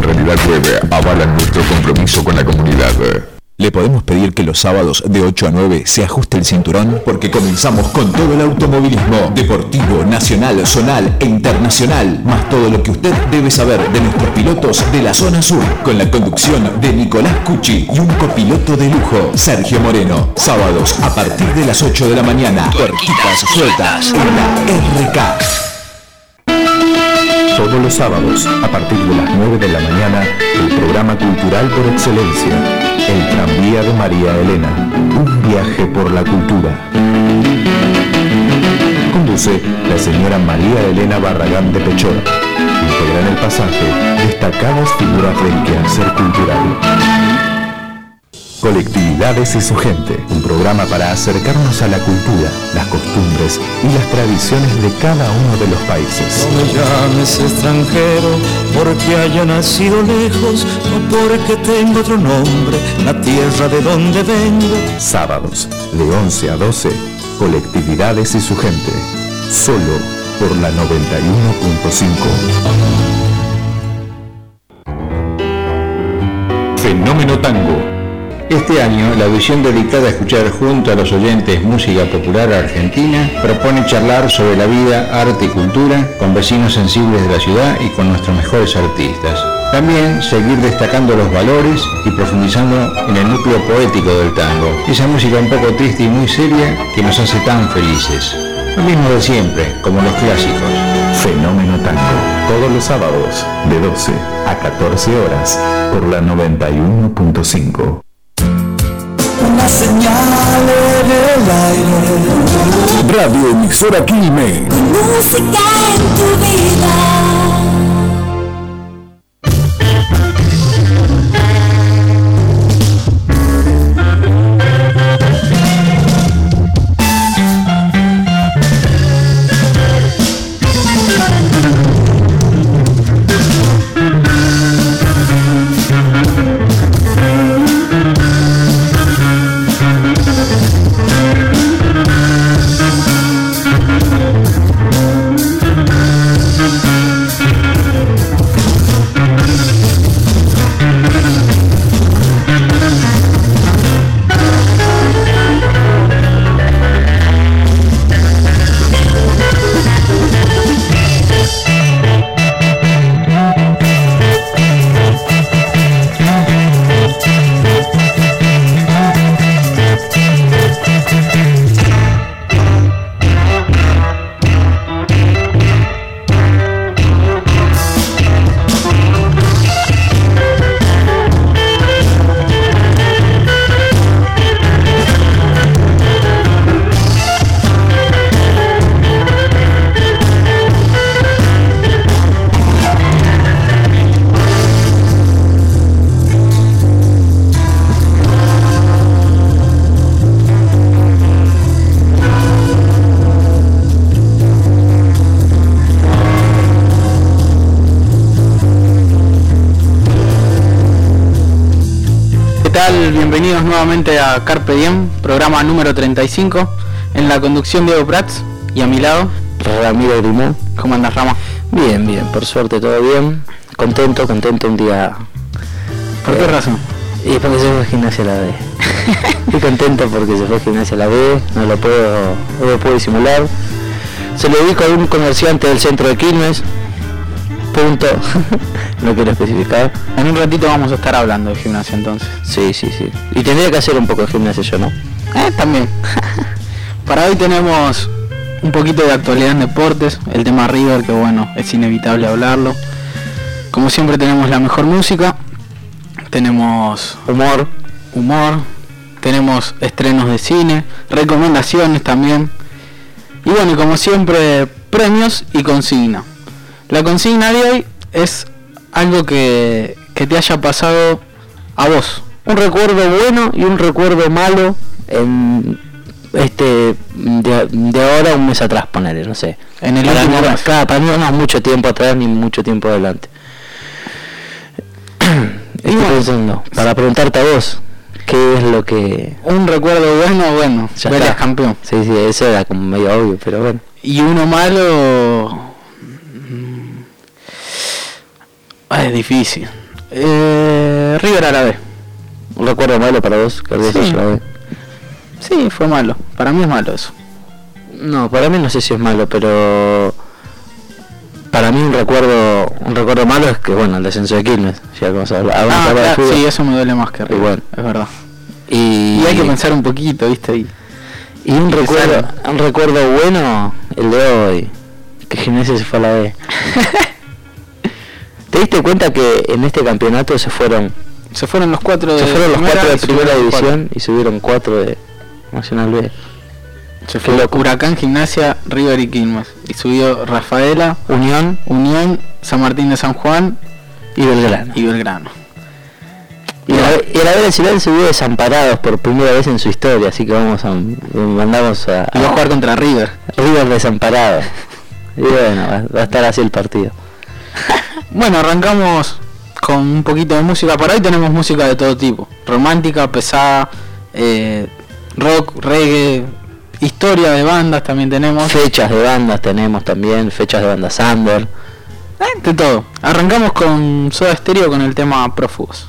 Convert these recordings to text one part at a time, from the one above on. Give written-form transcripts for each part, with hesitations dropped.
Realidad Web avalan nuestro compromiso con la comunidad. ¿Le podemos pedir que los sábados de 8 a 9 se ajuste el cinturón? Porque comenzamos con todo el automovilismo deportivo, nacional, zonal e internacional, más todo lo que usted debe saber de nuestros pilotos de la zona sur, con la conducción de Nicolás Cucci y un copiloto de lujo, Sergio Moreno. Sábados a partir de las 8 de la mañana, tuerquitas sueltas en la RK. Todos los sábados, a partir de las 9 de la mañana, el programa cultural por excelencia, El Tranvía de María Elena, un viaje por la cultura. Conduce la señora María Elena Barragán de Pechora. Integra en el pasaje destacadas figuras del quehacer cultural. Colectividades y su gente, un programa para acercarnos a la cultura, las costumbres y las tradiciones de cada uno de los países. No me llames extranjero porque haya nacido lejos, no porque tengo otro nombre, la tierra de donde vengo. Sábados, de 11 a 12, Colectividades y su gente, solo por la 91.5. Fenómeno Tango. Este año, la audición dedicada a escuchar junto a los oyentes música popular argentina propone charlar sobre la vida, arte y cultura con vecinos sensibles de la ciudad y con nuestros mejores artistas. También seguir destacando los valores y profundizando en el núcleo poético del tango, esa música un poco triste y muy seria que nos hace tan felices. Lo mismo de siempre, como los clásicos. Fenómeno Tango, todos los sábados, de 12 a 14 horas, por la 91.5. Una señal en el aire. Radio Emisora Quilmes. Música en tu vida. Bienvenidos nuevamente a Carpe Diem, programa número 35, en la conducción Diego Prats y a mi lado Ramiro Grimón. ¿Cómo andas, Rama? Bien, por suerte todo bien, contento un día. ¿Por qué razón? Y porque se fue a Gimnasia a la B. Estoy contento porque se fue a Gimnasia a la B, no lo puedo disimular. Se lo dedico a un comerciante del centro de Quilmes. Punto. No quiero especificar. En un ratito vamos a estar hablando de gimnasia entonces. Sí. Y tendría que hacer un poco de gimnasia yo, ¿no? También. Para hoy tenemos un poquito de actualidad en deportes. El tema River, que bueno, es inevitable hablarlo. Como siempre tenemos la mejor música. Tenemos humor. Tenemos estrenos de cine. Recomendaciones también. Y bueno, y como siempre, premios y consigna. La consigna de hoy es algo que te haya pasado a vos. Un recuerdo bueno y un recuerdo malo en de ahora a un mes atrás, ponerle, no sé. En el último mes. Para mí no es mucho tiempo atrás ni mucho tiempo adelante. Estoy pensando, para preguntarte a vos, ¿qué es lo que...? Un recuerdo bueno, ya eres está. Campeón. Sí, eso era como medio obvio, pero bueno. Y uno malo... Es difícil. River a la B. ¿Un recuerdo malo para vos? Que River Sí. a la B. Sí, fue malo. Para mí es malo eso. No, para mí no sé si es malo, pero para mí un recuerdo malo es que bueno, el descenso de Quilmes, ya vamos a hablar de Claro, fútbol. sí, eso me duele más que River. Igual. Es verdad. Y hay que pensar un poquito, ¿viste? Y un recuerdo bueno, el de hoy, que Gimnasia se fue a la B. ¿Te diste cuenta que en este campeonato se fueron los 4 de primera división y subieron 4 de Nacional B? Se fue Huracán, Gimnasia, River y Quilmes. Y subió Rafaela, Unión, San Martín de San Juan y Belgrano. Y el Abel Silán se vio desamparados por primera vez en su historia, así que mandamos a va a jugar contra River. River desamparado. Y bueno, va a estar así el partido. Bueno, arrancamos con un poquito de música. Por ahí tenemos música de todo tipo. Romántica, pesada, rock, reggae, historia de bandas también tenemos. Fechas de bandas tenemos también, fechas de bandas under. De todo. Arrancamos con Soda Stereo con el tema Prófugos.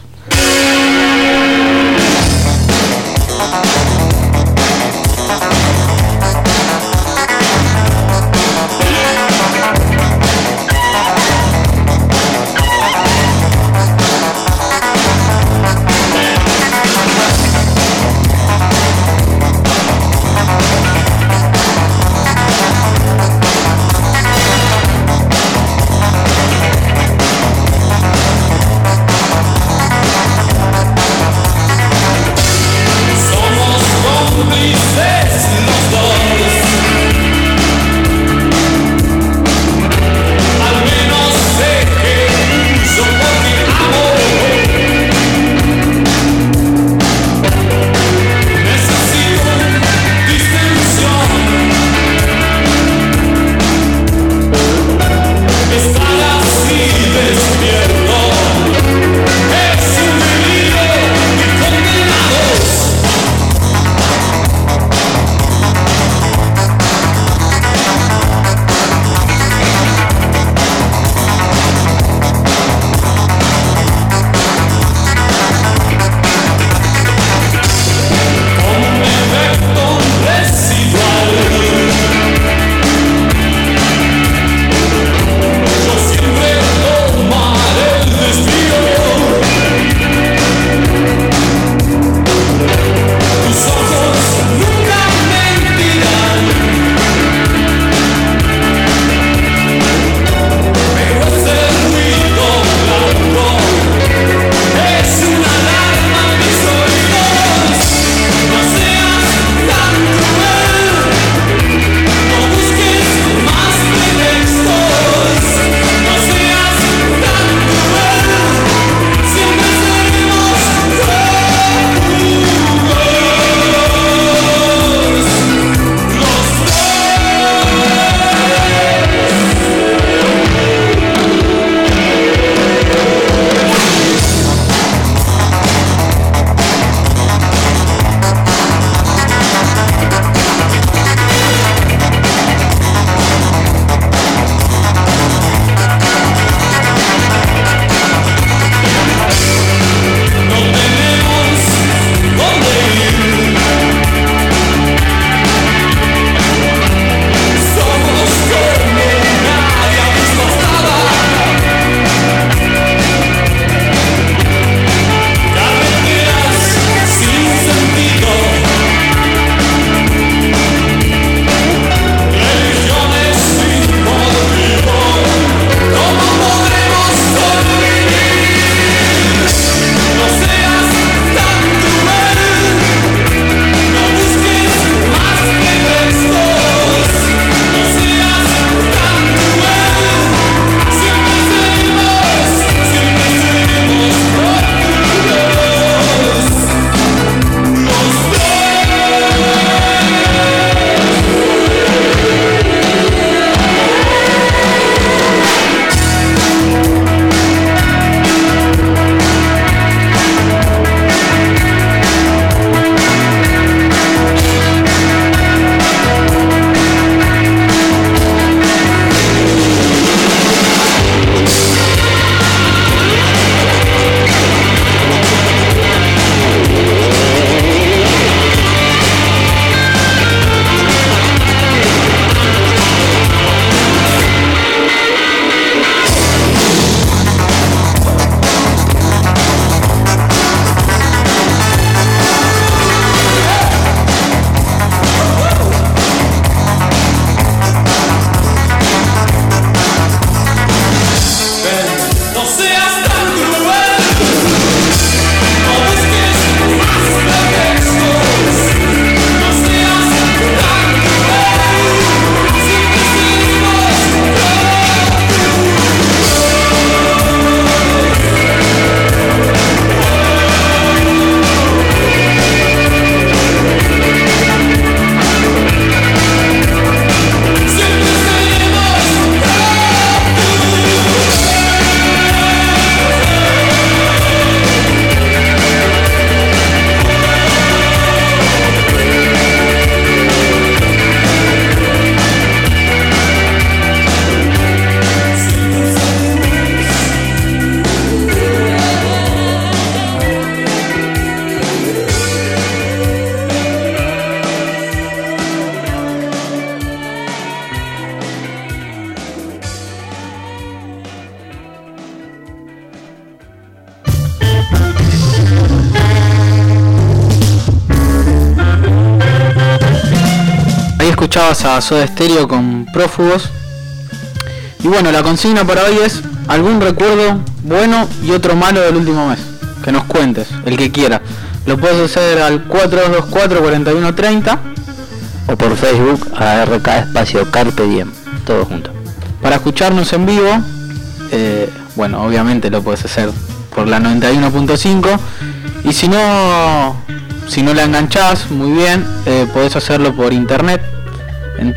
escuchabas a Soda Stereo con Prófugos. Y bueno, la consigna para hoy es algún recuerdo bueno y otro malo del último mes. Que nos cuentes, el que quiera. Lo puedes hacer al 4224-4130 o por Facebook a RK espacio Carpe Diem, todo junto. Para escucharnos en vivo, bueno, obviamente lo puedes hacer por la 91.5 y si no la enganchás muy bien, podés hacerlo por internet en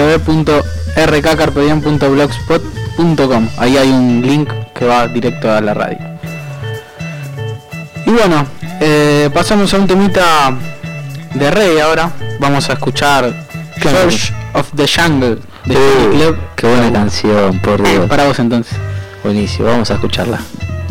www.rkcarpediem.blogspot.com. Ahí hay un link que va directo a la radio. Y bueno, pasamos a un temita de reggae ahora. Vamos a escuchar Church of the Jungle de Tony Club. Qué buena canción, por Dios. Para vos entonces. Buenísimo, vamos a escucharla.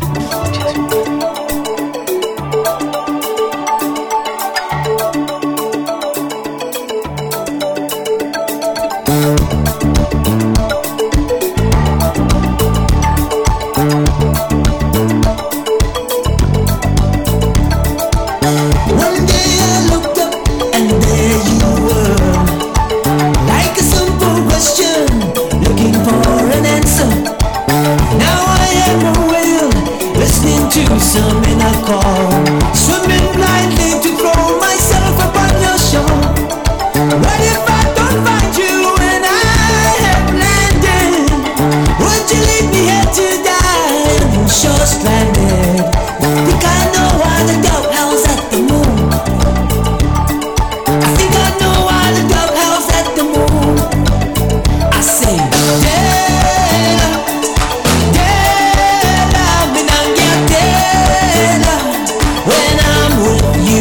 Swimming blindly to throw myself upon your shore. What if I don't find you when I have landed? Would you leave me here to die and you sure stranded? Think I know why the doghouse at the moon. I think I know why the doghouse at the moon. I say, when I'm with you,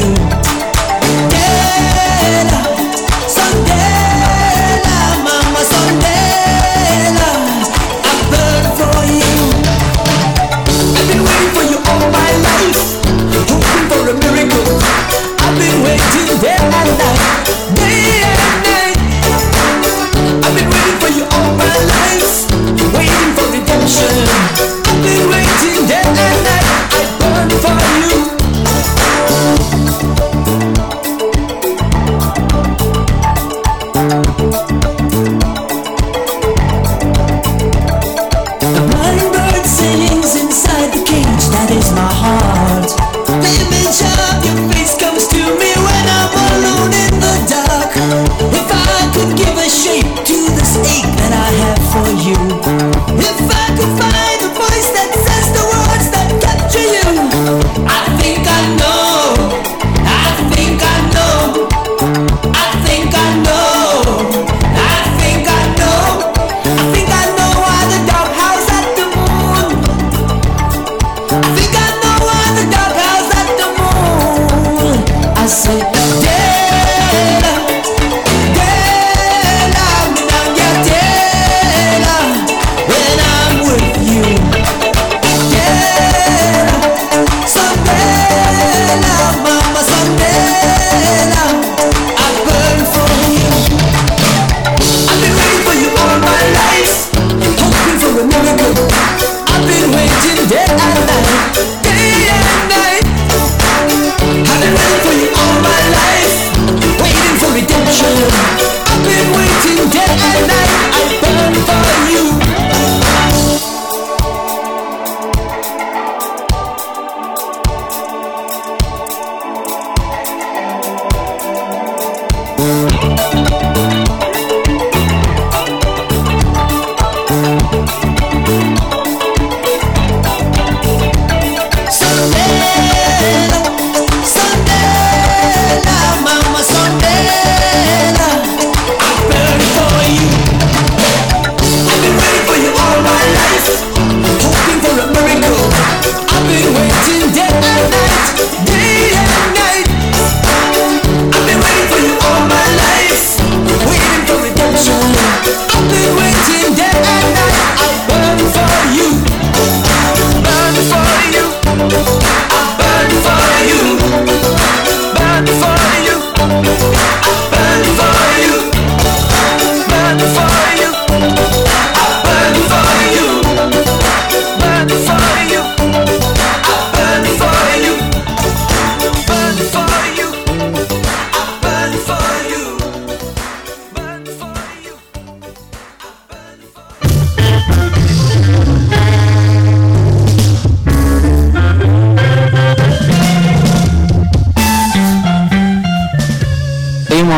Sondela, mama Sondela, I burn for you. I've been waiting for you all my life, hoping for a miracle. I've been waiting day and night, day and night. I've been waiting for you all my life, waiting for redemption. I've been waiting day and night, I burn for you. The blind bird sings inside the cage, that is my heart. The image of your face comes to me when I'm alone in the dark. If I could give a shape to this ache that I have for you, if I could find the voice that says the words that capture you, I think I know, I think I know, I think I know, I think I know, I think I know why the doghouse at the moon. I think I know why the doghouse at the moon. I say, Dela, Dela, minanga Dela, when I'm with you. Dela, Sondela, mama Sondela, I burn for you. I've been waiting for you all my life, hoping for a miracle. I've been waiting day and night, day and night. I've been waiting for you all my life, waiting for redemption. I've been waiting day and night, I burn for you. Sondela, Sondela, mama Sondela, I burn for you. I've been waiting for you all my life, hoping for a miracle. I've been waiting day and night, day and night. I've been waiting for you all my life,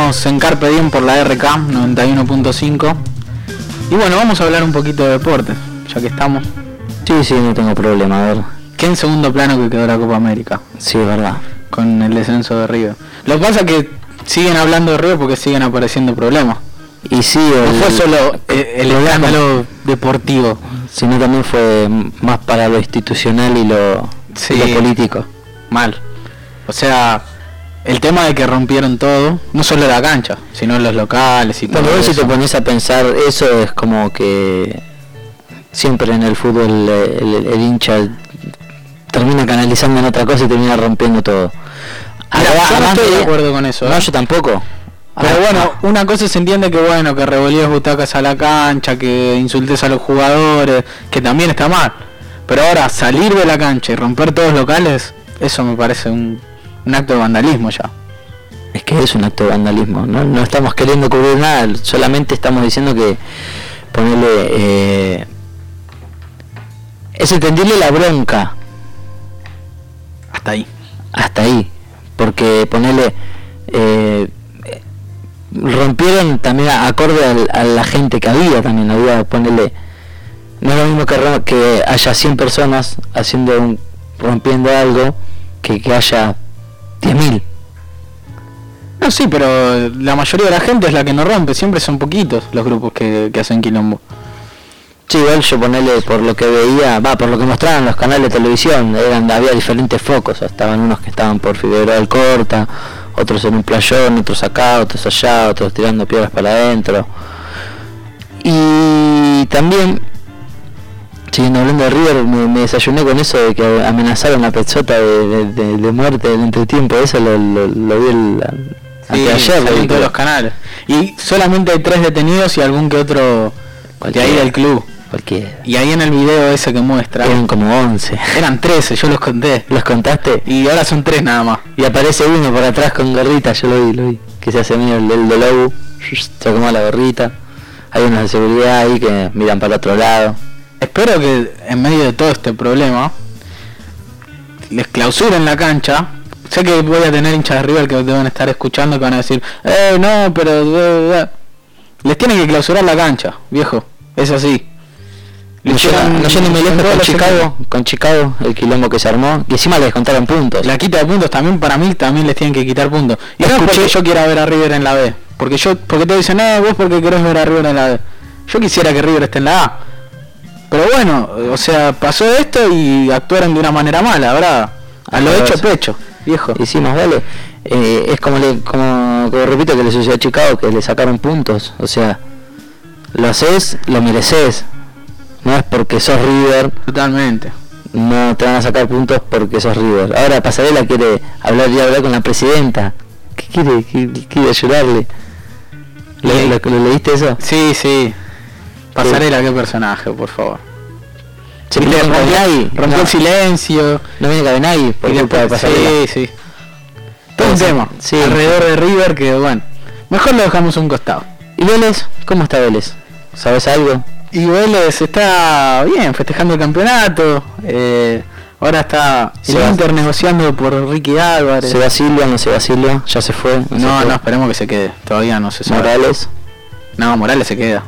Estamos en Carpe Diem por la RK 91.5. Y bueno, vamos a hablar un poquito de deporte, ya que estamos. Sí, no tengo problema, a ver. ¿Qué en segundo plano que quedó la Copa América? Sí, es verdad. Con el descenso de River. Lo que pasa es que siguen hablando de River porque siguen apareciendo problemas. Y sí, No fue solo el escándalo deportivo, sino también fue más para lo institucional y lo político. Mal. O sea, el tema de que rompieron todo, no solo la cancha, sino los locales y todo. Bueno, eso. si te pones a pensar, eso es como que siempre en el fútbol el hincha termina canalizando en otra cosa y termina rompiendo todo. Mira, yo no estoy de acuerdo con eso. No, yo tampoco. Pero bueno, una cosa se entiende que bueno, que revolías butacas a la cancha, que insultes a los jugadores, que también está mal. Pero ahora salir de la cancha y romper todos los locales, eso me parece un acto de vandalismo ya. Es que es un acto de vandalismo, no estamos queriendo cubrir nada, solamente estamos diciendo que ponerle es entenderle la bronca. Hasta ahí. Porque ponerle rompieron también acorde a la gente que había también, ponerle, no es lo mismo que haya 100 personas rompiendo algo que haya 10.000. No, sí, pero la mayoría de la gente es la que no rompe, siempre son poquitos los grupos que hacen quilombo. Sí, igual yo ponerle, por lo que veía, por lo que mostraban los canales de televisión, había diferentes focos, estaban unos que estaban por Figueroa Alcorta, otros en un playón, otros acá, otros allá, otros tirando piedras para adentro. Y también, siguiendo hablando de River, me desayuné con eso de que amenazaron a Pezzota de muerte del entretiempo. Eso lo vi ayer en todos los canales. Y solamente hay 3 detenidos y algún que otro de ahí del club. Cualquiera. Y ahí en el video ese que muestra eran como 11. Eran 13, yo los conté. ¿Los contaste? Y ahora son 3 nada más. Y aparece uno por atrás con gorrita, yo lo vi. Que se hace medio el de Lobo, se acomodó la gorrita. Hay unos de seguridad ahí que miran para el otro lado. Espero que en medio de todo este problema les clausuren la cancha. Sé que voy a tener hinchas de River que deben estar escuchando, que van a decir no, pero les tienen que clausurar la cancha, viejo. Es así. No ni me lejos con Chicago, el quilombo que se armó, y encima le descontaron puntos. La quita de puntos también, para mí también les tienen que quitar puntos. Y no es porque yo quiera ver a River en la B, porque te dicen, vos porque querés ver a River en la B. Yo quisiera que River esté en la A. Pero bueno, o sea, pasó esto y actuaron de una manera mala, ¿verdad? A lo hecho pecho, viejo. Y sí, más vale. Es como repito que le sucedió a Chicago, que le sacaron puntos. O sea, lo haces, lo mereces. No es porque sos River. Totalmente. No te van a sacar puntos porque sos River. Ahora Pasarela quiere hablar con la presidenta. ¿Qué quiere? Quiere ayudarle. ¿Lo leíste eso? Sí. Pasarela, qué personaje, por favor. Se rompió el silencio. No viene Cabenagui por culpa de Pasarela. Sí. Todo un tema. Sí. Alrededor de River que bueno. Mejor lo dejamos a un costado. ¿Y Vélez? ¿Cómo está Vélez? ¿Sabes algo? Y Vélez está bien, festejando el campeonato. Ahora está el Inter negociando por Ricky Álvarez. ¿Se va Silva? ¿No se va Silva? ¿Ya se fue? No, esperemos que se quede. Todavía no se sabe. ¿Morales? No, Morales se queda.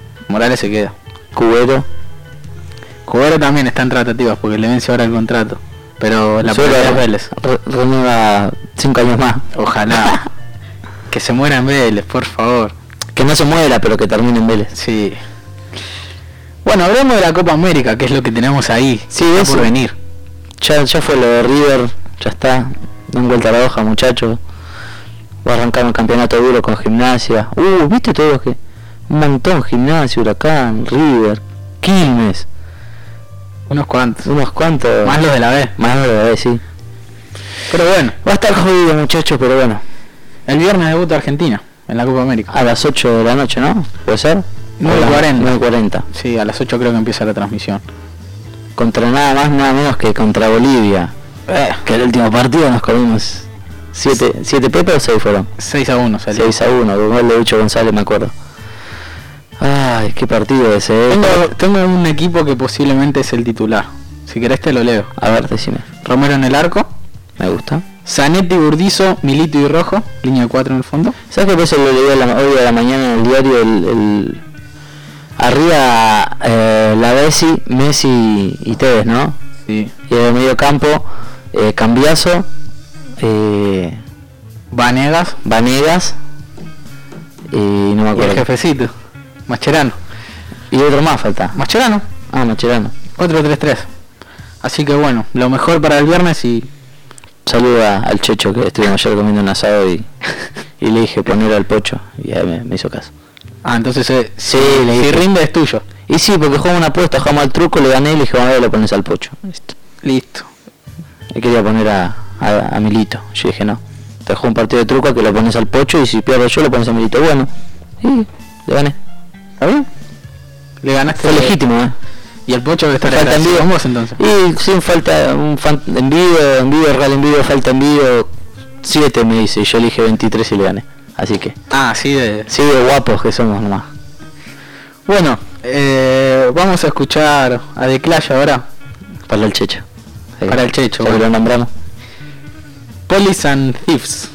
Cubero también está en tratativas porque le vence ahora el contrato. Pero la prioridad es Vélez. Renueva 5 años más. Ojalá. Que se muera en Vélez, por favor. Que no se muera, pero que termine en Vélez. Sí. Bueno, hablemos de la Copa América, que es lo que tenemos ahí. Sí, eso por venir. Ya fue lo de River, ya está. Dan vuelta a la hoja, muchachos. Va a arrancar un campeonato duro con Gimnasia. ¿Viste todos los que? Un montón, Gimnasia, Huracán, River, Quilmes. Unos cuantos. Más los de la B. Sí. Pero bueno. Va a estar jodido, muchachos, pero bueno. El viernes debuta Argentina en la Copa América. A las 8 de la noche, ¿no? ¿Puede ser? 9:40. Sí, a las 8 creo que empieza la transmisión. Contra nada menos que contra Bolivia. Que el último partido nos comimos 7 Pepe o 6 fueron. 6-1 salió. 6-1, con gol de Bicho González, me acuerdo. Ay, qué partido ese. Tengo un equipo que posiblemente es el titular. Si querés te lo leo. A ver, decime. Romero en el arco. Me gusta. Zanetti, Burdizo, Milito y Rojo, línea 4 en el fondo. ¿Sabes qué pasa? Lo leí hoy a la mañana en el diario, arriba la Messi y Tevez, ¿no? Sí. Y en el medio campo, Cambiaso, Vanegas y no me y acuerdo. el jefecito, Mascherano. Y otro más falta. Mascherano, Mascherano. 4-3-3. Así que bueno, lo mejor para el viernes y... Saluda al Checho, que estuvimos ayer comiendo un asado y le dije poner al Pocho y me hizo caso. Entonces sí, le dije, si rinde es tuyo. Y sí, porque jugamos una apuesta, jugamos al truco, le gané y le dije, ahora lo pones al Pocho. Listo. Y quería poner a Milito. Yo dije, no, te juego un partido de truco que lo pones al Pocho y si pierdo yo lo pones a Milito. Bueno, y le gané. ¿Está bien? Le ganaste. Fue legítimo, Y el Pocho que está falta en vivo. vos entonces. Y sin falta un fan en vivo, real en vivo, falta en vivo 7 me dice, y yo elige 23 y le gané. Así que. Sí de guapos que somos nomás. Bueno, vamos a escuchar a The Clash ahora. Para el Checho. Para el Checho, ya bueno. lo nombramos. Police and Thieves.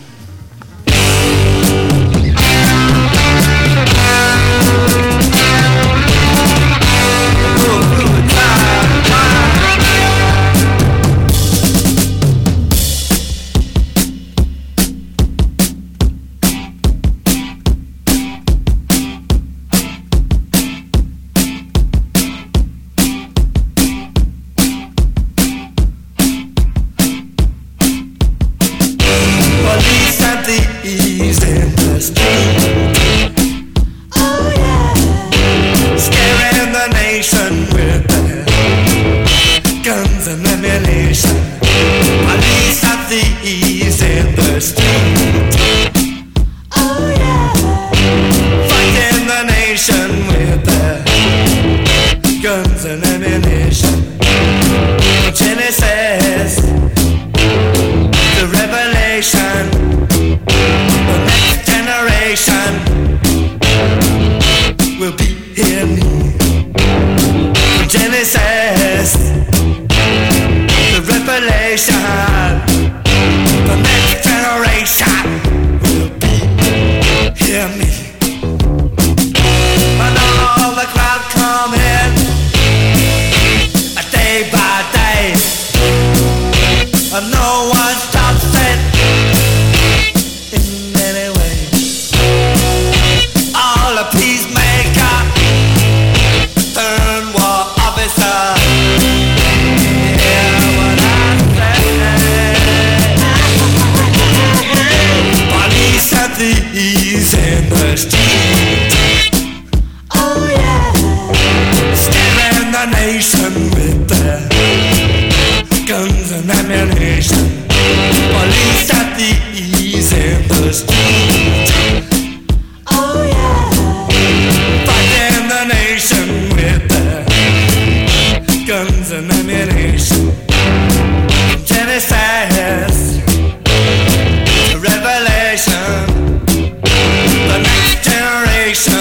Revelation, the next generation.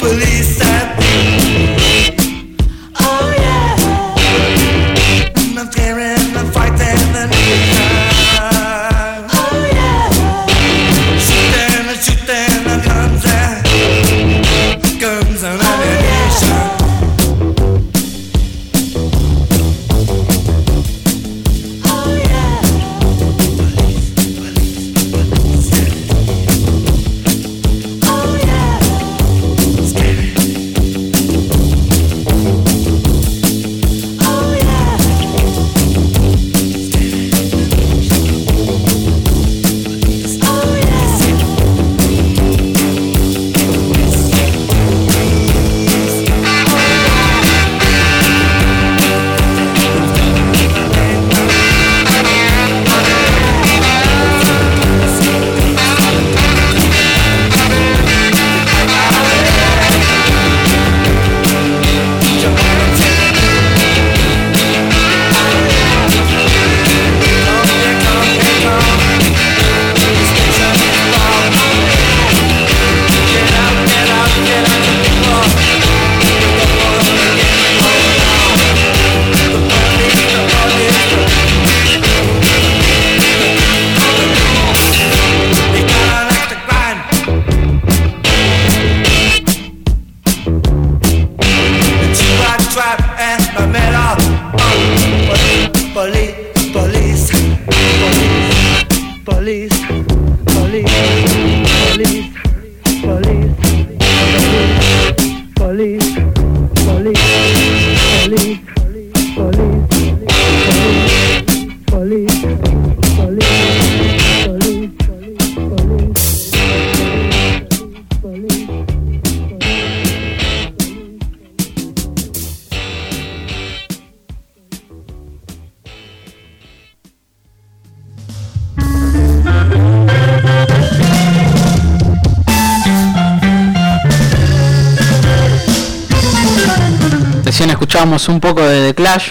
Escuchamos un poco de The Clash.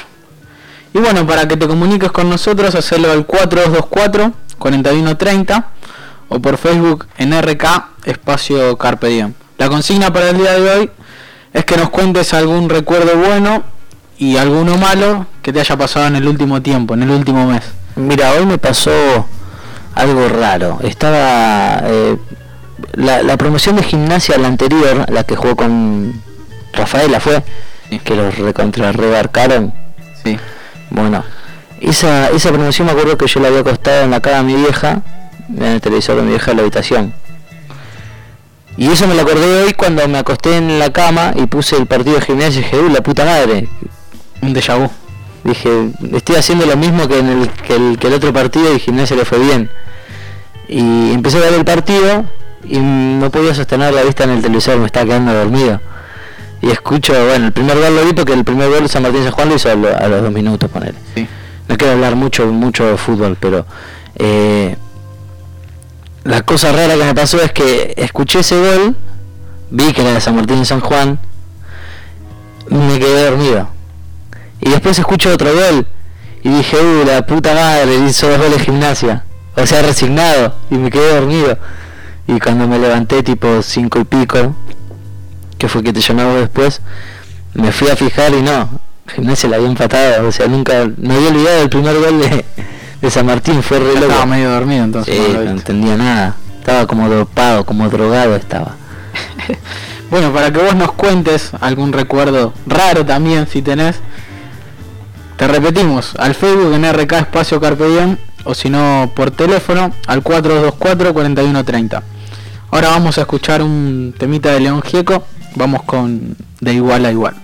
Y bueno, para que te comuniques con nosotros, hacelo al 4224-4130 o por Facebook en RK espacio Carpe Diem. La consigna para el día de hoy es que nos cuentes algún recuerdo bueno y alguno malo que te haya pasado en el último tiempo, en el último mes. Mira, hoy me pasó algo raro. Estaba la promoción de gimnasia, la anterior, la que jugó con Rafaela, fue que los rebarcaron. Sí. Bueno, esa promoción me acuerdo que yo la había acostado en la cama de mi vieja, en el televisor de mi vieja en la habitación. Y eso me lo acordé hoy cuando me acosté en la cama y puse el partido de gimnasia y dije, la puta madre. Un déjà vu. Dije, estoy haciendo lo mismo que en el otro partido y gimnasia le fue bien. Y empecé a ver el partido y no podía sostener la vista en el televisor, me estaba quedando dormido. Y escucho, bueno, el primer gol lo vi porque el primer gol de San Martín San Juan lo hizo a los 2 minutos, ponele. Sí. No quiero hablar mucho de fútbol, pero la cosa rara que me pasó es que escuché ese gol, vi que era de San Martín San Juan, me quedé dormido. Y después escucho otro gol y dije, la puta madre, hizo 2 goles de gimnasia. O sea, resignado, y me quedé dormido. Y cuando me levanté tipo 5 y pico, que fue que te llamaba después, me fui a fijar y no, Gimnasia la había empatado, o sea, nunca, me había olvidado del primer gol de San Martín, fue re loco. Estaba medio dormido entonces. Sí, no entendía nada, estaba como dopado, como drogado estaba. Bueno, para que vos nos cuentes algún recuerdo raro también, si tenés, te repetimos, al Facebook en RK espacio Carpe Diem, o si no por teléfono al 4224-4130. Ahora vamos a escuchar un temita de León Gieco. Vamos con De Igual a Igual.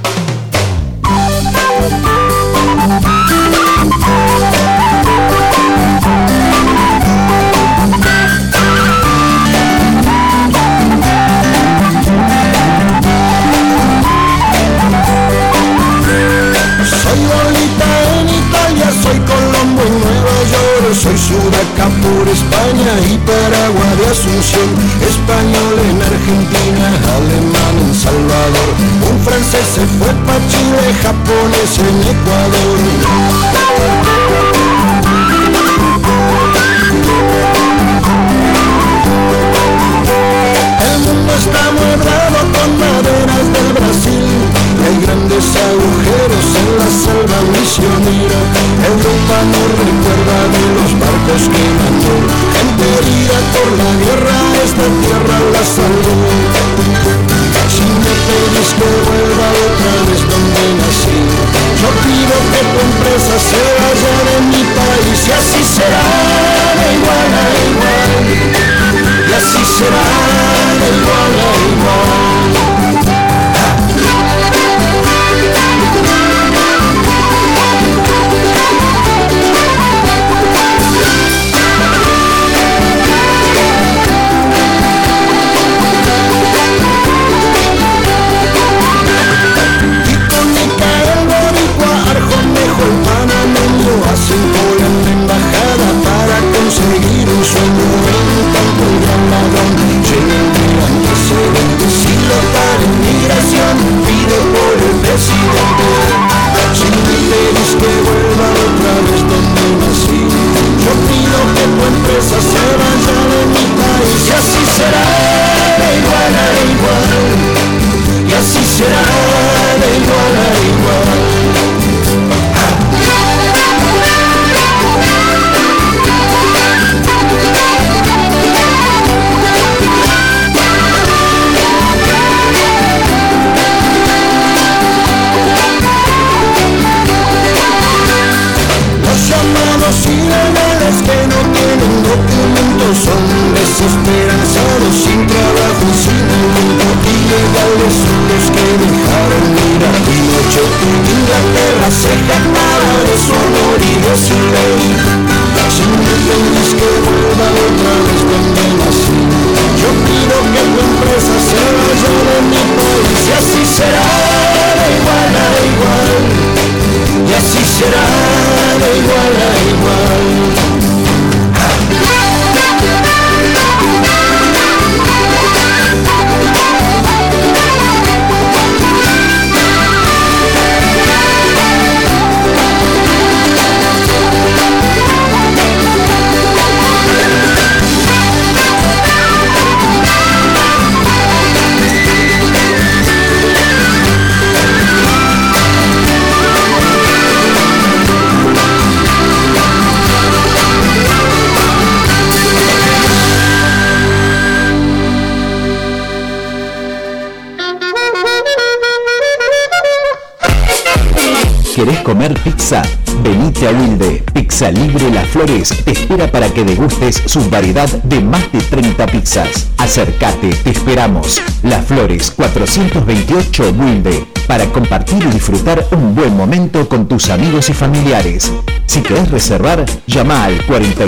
Soy Lolita en Italia, soy Colombo en Nueva York, soy Sudaca por España y Paraguay de Asunción, español en Argentina, alemán en Salvador, un francés se fue pa' Chile, japonés en Ecuador. El mundo está muy bravo con Cuba no recuerda de los barcos que mandó, gente herida por la guerra, esta tierra la salvó. Si me pedís que vuelva otra vez donde nací, yo pido que tu empresa se vaya de mi país, y así será de igual a igual, y así será de igual a igual. Hacen cola en la embajada para conseguir un sueño en tanto gran ladrón. Llegan de antecedentes y local inmigración, pide por el presidente. Si me pedís que vuelva otra vez donde nací, yo pido que tu empresa se vaya de mi país, y así será de igual a igual, y así será de igual a igual. Llamados ilegales que no tienen documentos son desesperanzados, sin trabajo y sin alimento. Ilegales son los que dejaron ir a Pinochet. Inglaterra se jactaba de su honor y de su ley. Si me pedís que vuelva otra vez donde nací, yo pido que tu empresa se vaya de mi país, y así será de igual a igual, y así será de igual a igual. ¿Querés comer pizza? Venite a Wilde. Pizza Libre Las Flores te espera para que degustes su variedad de más de 30 pizzas. Acércate, te esperamos. Las Flores 428 Wilde, para compartir y disfrutar un buen momento con tus amigos y familiares. Si querés reservar, llama al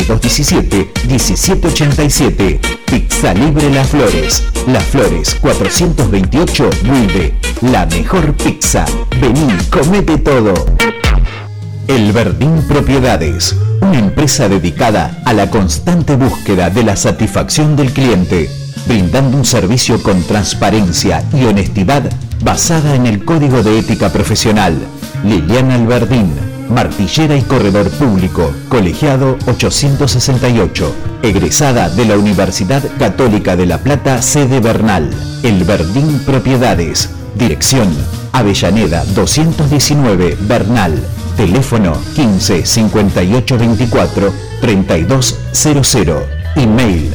4217-1787. Pizza Libre Las Flores. Las Flores 428 Wilde. La mejor pizza. Vení, comete todo. El Verdín Propiedades, una empresa dedicada a la constante búsqueda de la satisfacción del cliente, brindando un servicio con transparencia y honestidad basada en el Código de Ética Profesional. Liliana Alberdín, martillera y corredor público, colegiado 868, egresada de la Universidad Católica de La Plata, sede Bernal. El Verdín Propiedades, dirección Avellaneda 219 Bernal, teléfono 15 58 24 3200, email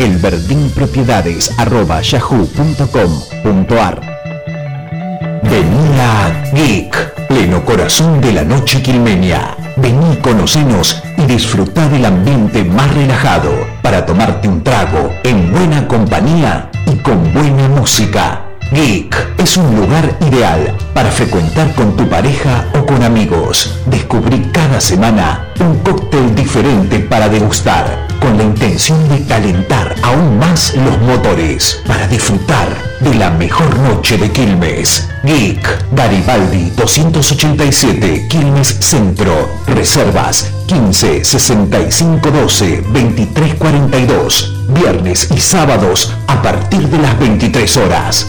elverdinpropiedades@yahoo.com.ar. Vení a Geek, pleno corazón de la noche quilmeña. Vení, conocenos y disfrutá del ambiente más relajado para tomarte un trago en buena compañía y con buena música. Geek es un lugar ideal para frecuentar con tu pareja o con amigos. Descubrí cada semana un cóctel diferente para degustar, con la intención de calentar aún más los motores para disfrutar de la mejor noche de Quilmes. Geek, Garibaldi 287, Quilmes Centro. Reservas 15 65 12 23 42. Viernes y sábados a partir de las 23 horas.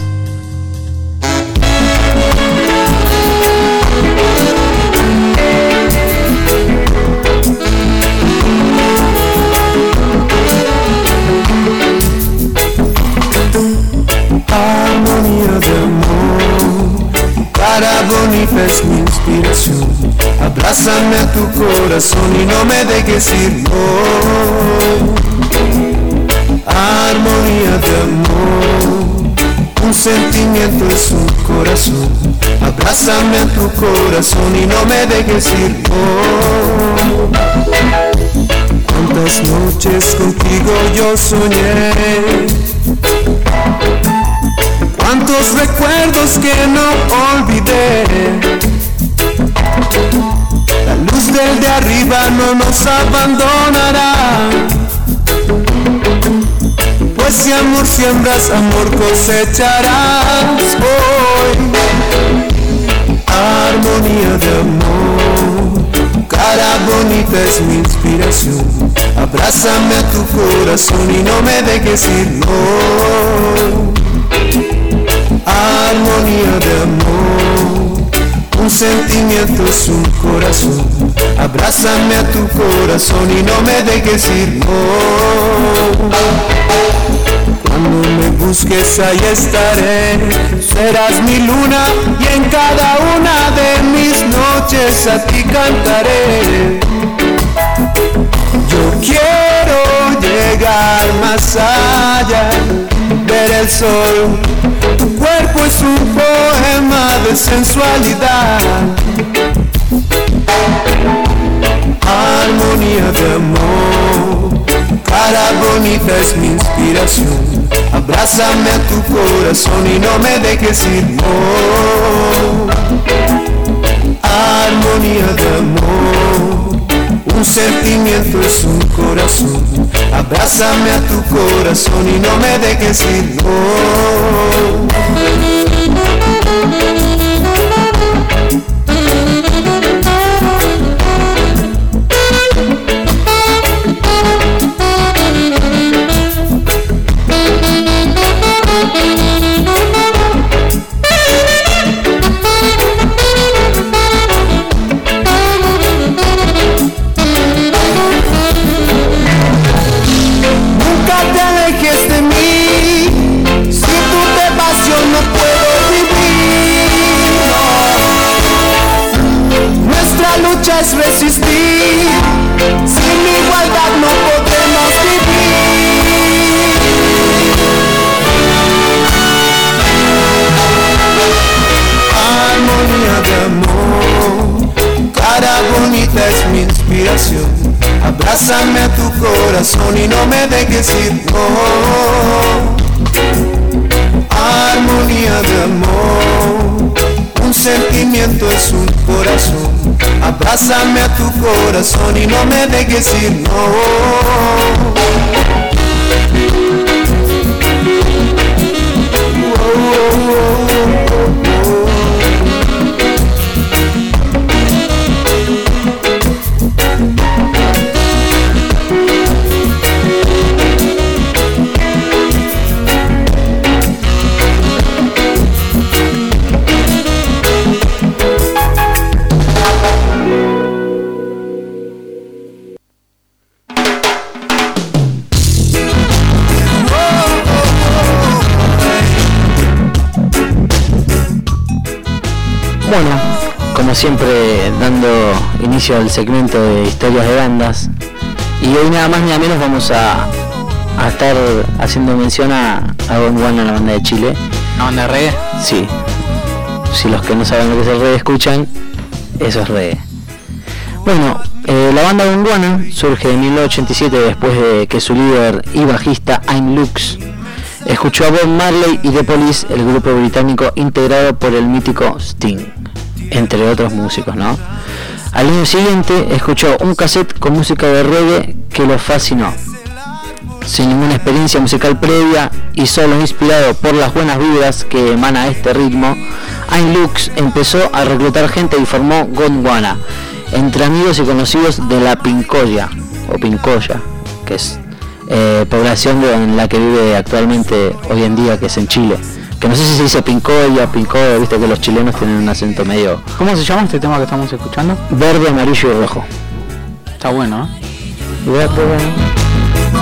Armonía de amor, cara bonita es mi inspiración. Abrázame a tu corazón y no me dejes ir, no. Armonía de amor, un sentimiento es un corazón. Abrázame a tu corazón y no me dejes ir, no. Cuántas noches contigo yo soñé, cuántos recuerdos que no olvidé. La luz del de arriba no nos abandonará, pues si amor siembras, amor cosecharás hoy. Armonía de amor, cara bonita es mi inspiración. Abrázame a tu corazón y no me dejes ir, no. Armonía de amor, un sentimiento es un corazón. Abrázame a tu corazón y no me dejes ir, no. Cuando me busques ahí estaré, serás mi luna y en cada una de mis noches a ti cantaré. Yo quiero llegar más allá, ver el sol. Tu cuerpo es un poema de sensualidad. Armonía de amor, cara bonita es mi inspiración. Abrázame a tu corazón y no me dejes ir, no. Armonía de amor, un sentimiento es un corazón. Abrázame a tu corazón y no me dejes ir, no. Es resistir, sin igualdad no podemos vivir. Armonía de amor, cara bonita es mi inspiración. Abrázame a tu corazón y no me dejes ir, no. Armonía de amor, un sentimiento es un corazón. Abrázame a tu corazón y no me dejes ir, no. Bueno, como siempre, dando inicio al segmento de historias de bandas, y hoy nada más ni nada menos vamos a estar haciendo mención a Gondwana, la banda de Chile. ¿Una banda de reggae? Sí. Si los que no saben lo que es el reggae escuchan, eso es reggae. Bueno, la banda Gondwana surge en 1987 después de que su líder y bajista Aim Lux escuchó a Bob Marley y The Police, el grupo británico integrado por el mítico Sting, entre otros músicos, ¿no? Al año siguiente escuchó un cassette con música de reggae que lo fascinó. Sin ninguna experiencia musical previa y solo inspirado por las buenas vibras que emana este ritmo, Aim Lux empezó a reclutar gente y formó Gondwana, entre amigos y conocidos de la Pincoya, o Pincoya, que es población en la que vive actualmente hoy en día, que es en Chile. Que no sé si se dice Pincoya, viste que los chilenos tienen un acento medio... ¿Cómo se llama este tema que estamos escuchando? Verde, amarillo y rojo. Está bueno, ¿eh? Está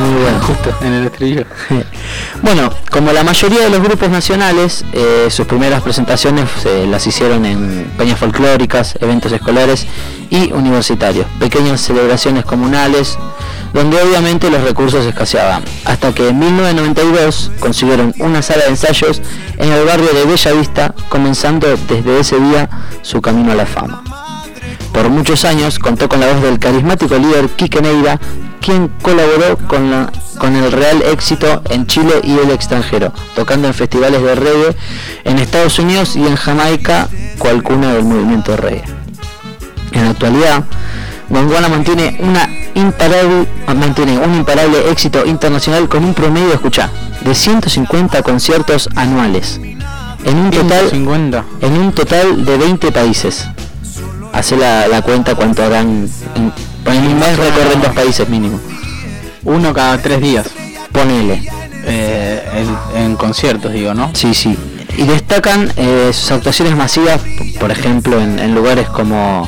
muy bueno. Justo en el estribillo. Bueno, como la mayoría de los grupos nacionales, sus primeras presentaciones las hicieron en peñas folclóricas, eventos escolares y universitarios, pequeñas celebraciones comunales, donde obviamente los recursos escaseaban, hasta que en 1992 consiguieron una sala de ensayos en el barrio de Bella Vista, comenzando desde ese día su camino a la fama. Por muchos años contó con la voz del carismático líder Quique Neira, quien colaboró con el real éxito en Chile y el extranjero, tocando en festivales de reggae en Estados Unidos y en Jamaica, cual cuna del movimiento reggae. En la actualidad, Gondwana mantiene un imparable éxito internacional con un promedio, escuchá, de 150 conciertos anuales, en un total de 20 países. Hace la cuenta cuánto harán en un mes, recorren 2 países mínimo. Uno cada 3 días. Ponele. En conciertos, digo, ¿no? Sí. Y destacan sus actuaciones masivas, por ejemplo, en lugares como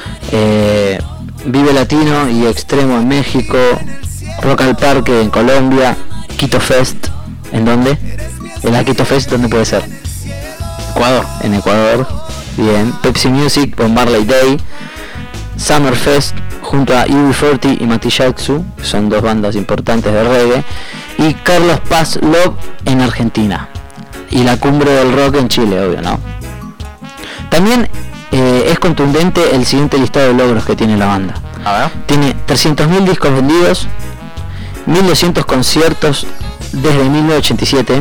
Vive Latino y Extremo en México, Rock al Parque en Colombia, Quito Fest, ¿en dónde? ¿El Quito Fest dónde puede ser? Ecuador. En Ecuador. Bien, Pepsi Music con Marley Day, Summerfest junto a UB40 y Matishatsu, son 2 bandas importantes de reggae, y Carlos Paz Love en Argentina, y la cumbre del rock en Chile, obvio, ¿no? También es contundente el siguiente listado de logros que tiene la banda. A ver. Tiene 300.000 discos vendidos, 1.200 conciertos desde 1987,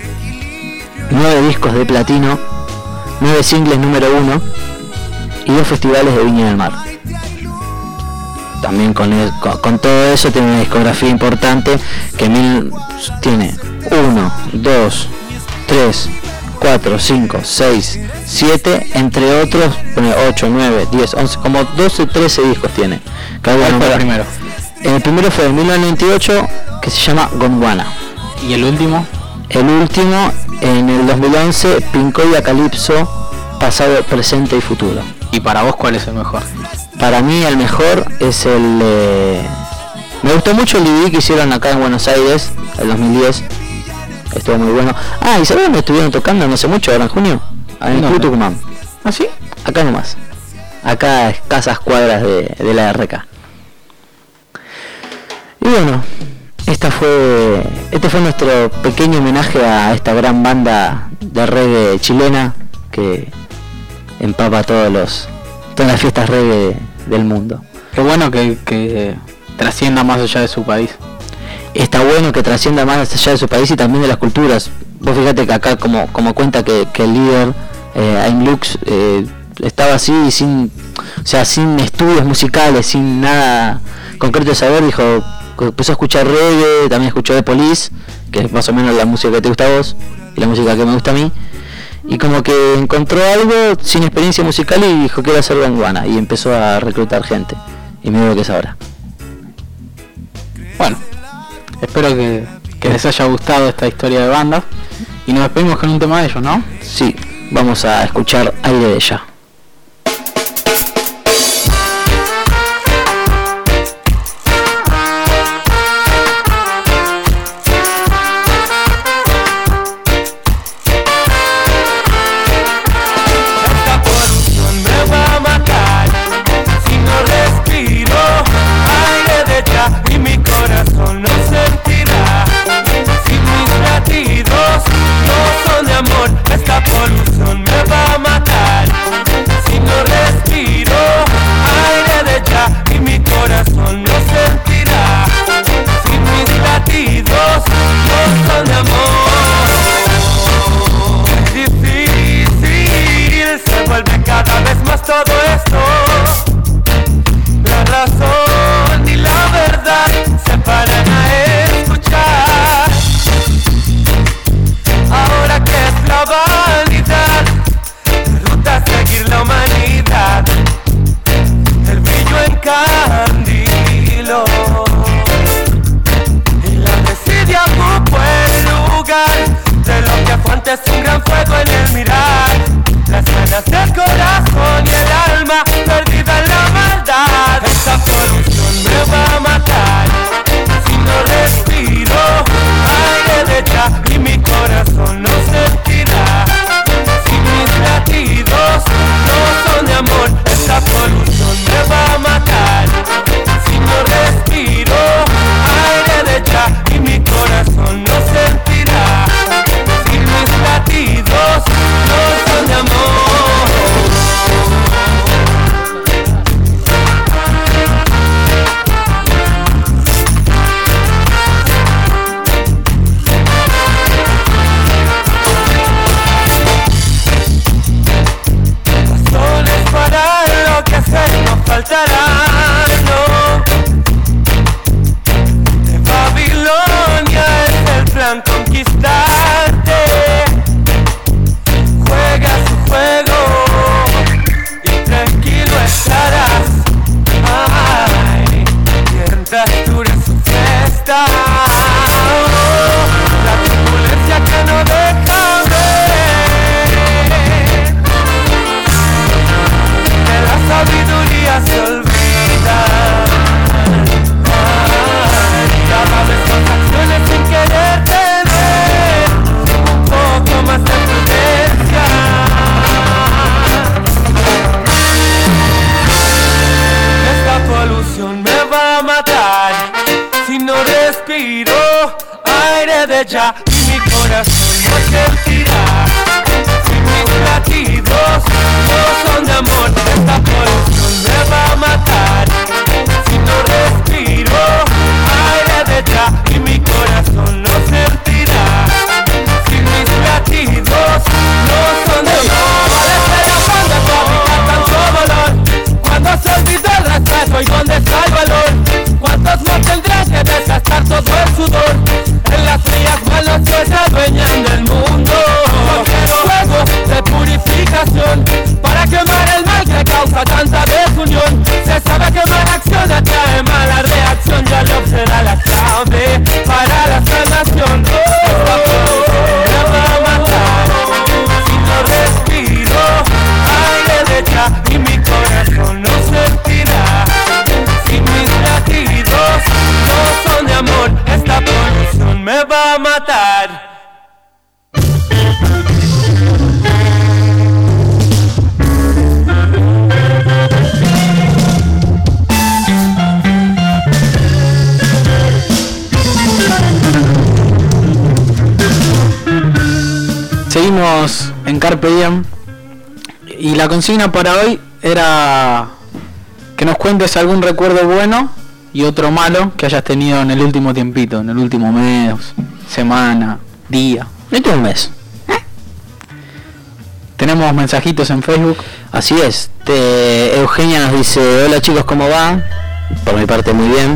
9 discos de platino, 9 singles número 1 y 2 festivales de Viña del Mar. También con todo eso tiene una discografía importante que tiene 1, 2, 3, 4, 5, 6, 7, entre otros, 8, 9, 10, 11, como 12, 13 discos tiene. ¿Cuál fue el primero? El primero fue en 1998, que se llama Gondwana. ¿Y el último? El último, en el 2011, Pincoya Calypso, pasado, presente y futuro. ¿Y para vos cuál es el mejor? Para mí el mejor es me gustó mucho el DVD que hicieron acá en Buenos Aires, el 2010. Estuvo muy bueno. ¿Y sabés dónde estuvieron tocando no hace mucho, ahora en junio? En el Club Tucumán. ¿Ah, sí? Acá nomás. Acá a escasas cuadras de la RK. Y bueno, este fue nuestro pequeño homenaje a esta gran banda de reggae chilena que empapa todas las fiestas reggae del mundo. Qué bueno que trascienda más allá de su país. Está bueno que trascienda más allá de su país y también de las culturas. Vos fíjate que acá como cuenta que el líder Ainlux estaba así sin estudios musicales, sin nada concreto de saber, dijo, empezó a escuchar reggae, también escuchó The Police, que es más o menos la música que te gusta a vos y la música que me gusta a mí, y como que encontró algo sin experiencia musical y dijo quiero hacer Gondwana, y empezó a reclutar gente, y me digo que es ahora. Bueno, espero que les haya gustado esta historia de bandas y nos despedimos con un tema de ellos, ¿no? Sí, vamos a escuchar Aire de ella. Esta polución me va a matar. ella y mi corazón no sentirá. Si mis latidos no son de amor, esta polución me va a matar. Si no respiro aire de ella y mi corazón no sentirá. Si mis latidos no son de amor, ¿cuáles son de fabricar tanto dolor? Cuando se olvida el respeto y dónde está el valor. ¿Cuántos no tendrán que desgastar todo el sudor? En las frías manos que se adueñan del mundo. Fuego de purificación para quemar el mal que causa tanta desunión. Se sabe que mala acción atrae mala reacción. Ya le observa la clave para la sanación. Esta polución me va a matar. Si no respiro aire de ella y mi corazón no sentirá. Si mis latidos no son de amor, esta polución me va a matar. Seguimos en Carpe Diem y la consigna para hoy era que nos cuentes algún recuerdo bueno y otro malo que hayas tenido en el último tiempito, en el último mes, semana, día. El último mes. Tenemos mensajitos en Facebook. Así es. Eugenia nos dice: hola chicos, ¿cómo va? Por mi parte muy bien.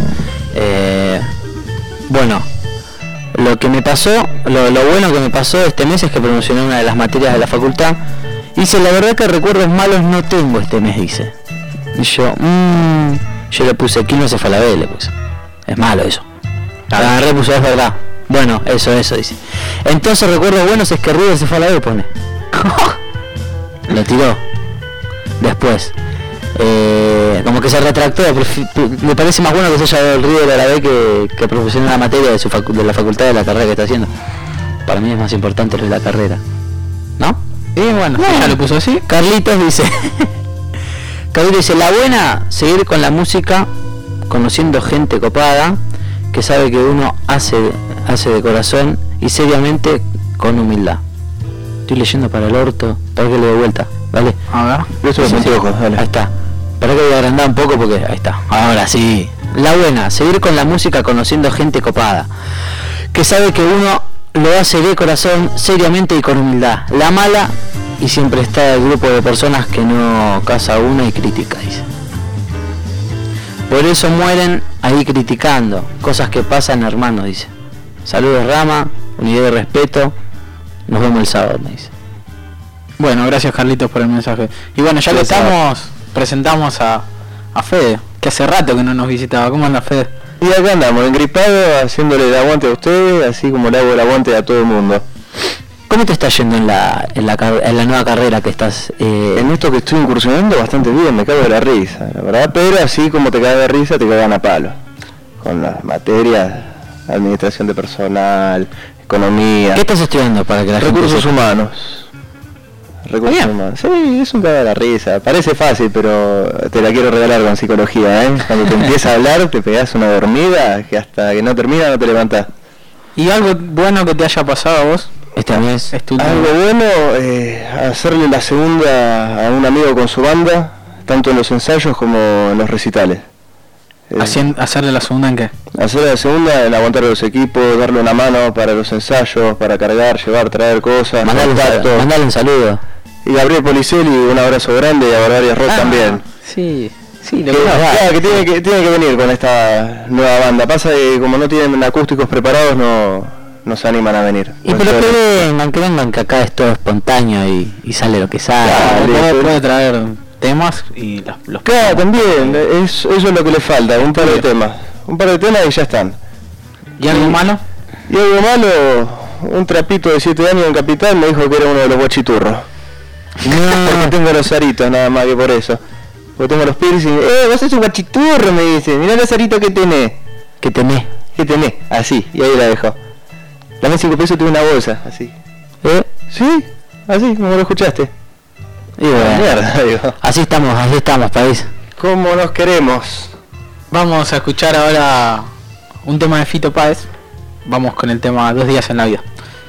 Bueno, lo que me pasó, lo bueno que me pasó este mes es que promocioné una de las materias de la facultad. Dice: la verdad que recuerdos malos no tengo este mes, dice. Y yo le puse Quilmes de Falabella, le puse. Es malo eso. Agarré, puse, es verdad. Bueno, eso, dice. Entonces recuerdos buenos es que River se fue a la B, pone. Lo tiró. Después. Como que se retractó. Me parece más bueno que se haya dado el River a la B que promocionar la materia de la facultad de la carrera que está haciendo. Para mí es más importante la carrera. ¿No? Y bueno, ya lo puso así. Carlitos dice... Carlitos dice: la buena, seguir con la música, conociendo gente copada, que sabe que uno hace de corazón y seriamente con humildad. Estoy leyendo para el orto, para que le dé vuelta, ¿vale? A ver. Eso sí, dale. Ahí está. Para que voy a agrandar un poco porque ahí está. Ahora sí. La buena, seguir con la música conociendo gente copada, que sabe que uno lo hace de corazón, seriamente y con humildad. La mala, y siempre está el grupo de personas que no casa una y critica, dice. Por eso mueren ahí criticando, cosas que pasan, hermano, dice. Saludos, Rama, unidad de respeto, nos vemos el sábado, me dice. Bueno, gracias Carlitos por el mensaje. Y bueno, ya que estamos, presentamos a Fede, que hace rato que no nos visitaba. ¿Cómo anda, Fede? Y acá andamos, engripado, haciéndole el aguante a ustedes, así como le hago el aguante a todo el mundo. ¿Cómo te está yendo en la nueva carrera que estás? En esto que estoy incursionando bastante bien, me cago de la risa, la verdad, pero así como te cagas de risa, te cagan a palo. Con las materias, administración de personal, economía. ¿Qué estás estudiando para que la gente Recursos humanos. Recursos humanos. Sí, es un cago de la risa. Parece fácil, pero te la quiero regalar con psicología, ¿eh? Cuando te empieza a hablar, te pegás una dormida que hasta que no termina no te levantás. ¿Y algo bueno que te haya pasado a vos? Este mes. Algo bueno, hacerle la segunda a un amigo con su banda, tanto en los ensayos como en los recitales. ¿Hacerle la segunda en qué? Hacerle la segunda en aguantar los equipos, darle una mano para los ensayos, para cargar, llevar, traer cosas. Mandale un saludo. Y Gabriel Policelli, un abrazo grande, y a Barbarias Rock también. Sí, que tiene que venir con esta nueva banda. Pasa que como no tienen acústicos preparados, no se animan a venir. Y pero que vengan, que acá es todo espontáneo y sale lo que sale. Puede traer temas y los claro, también, eso es lo que le falta, un par de temas y ya están. ¿Y algo malo? Y algo malo, un trapito de 7 años en Capital me dijo que era uno de los guachiturros. No, porque tengo los aritos nada más que por eso. Porque tengo los piercing. Vos sos un guachiturro, me dice. Mirá los aritos que tenés. ¿Qué tenés? Así, y ahí la dejo. Dame 5 pesos, tengo una bolsa, así. Sí, así, como lo escuchaste. Y bueno, mierda, digo. Así estamos, país. ¿Cómo nos queremos? Vamos a escuchar ahora un tema de Fito Páez vamos con el tema 2 días en la vida.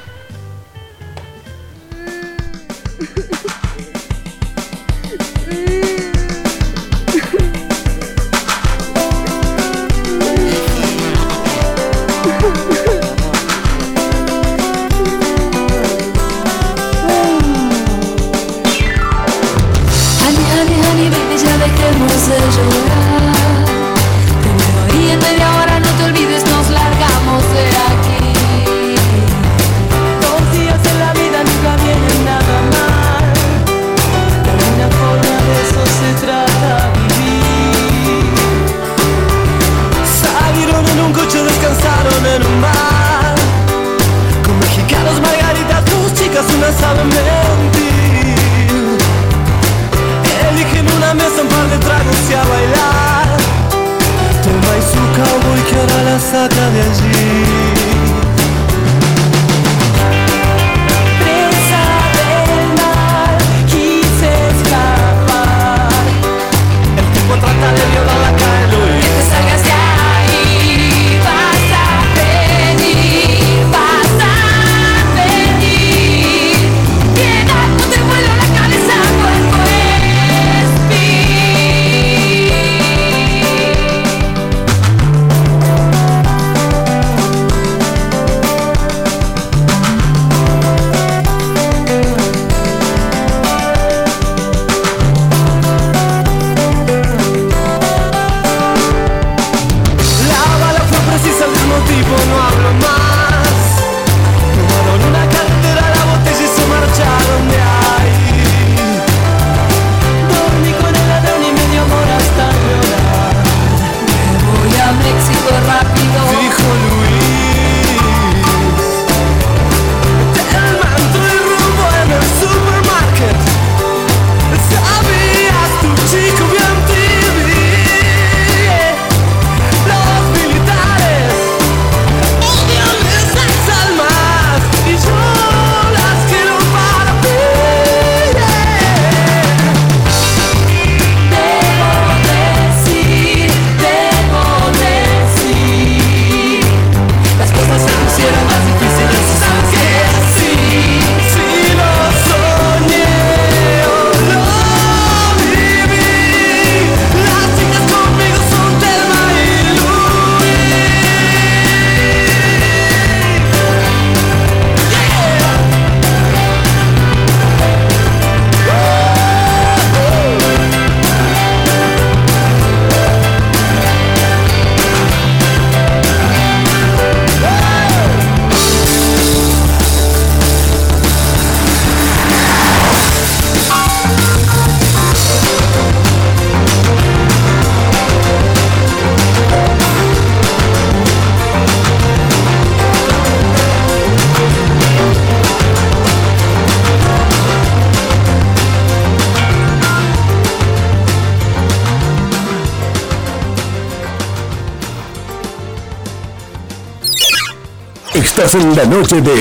Estás en la noche de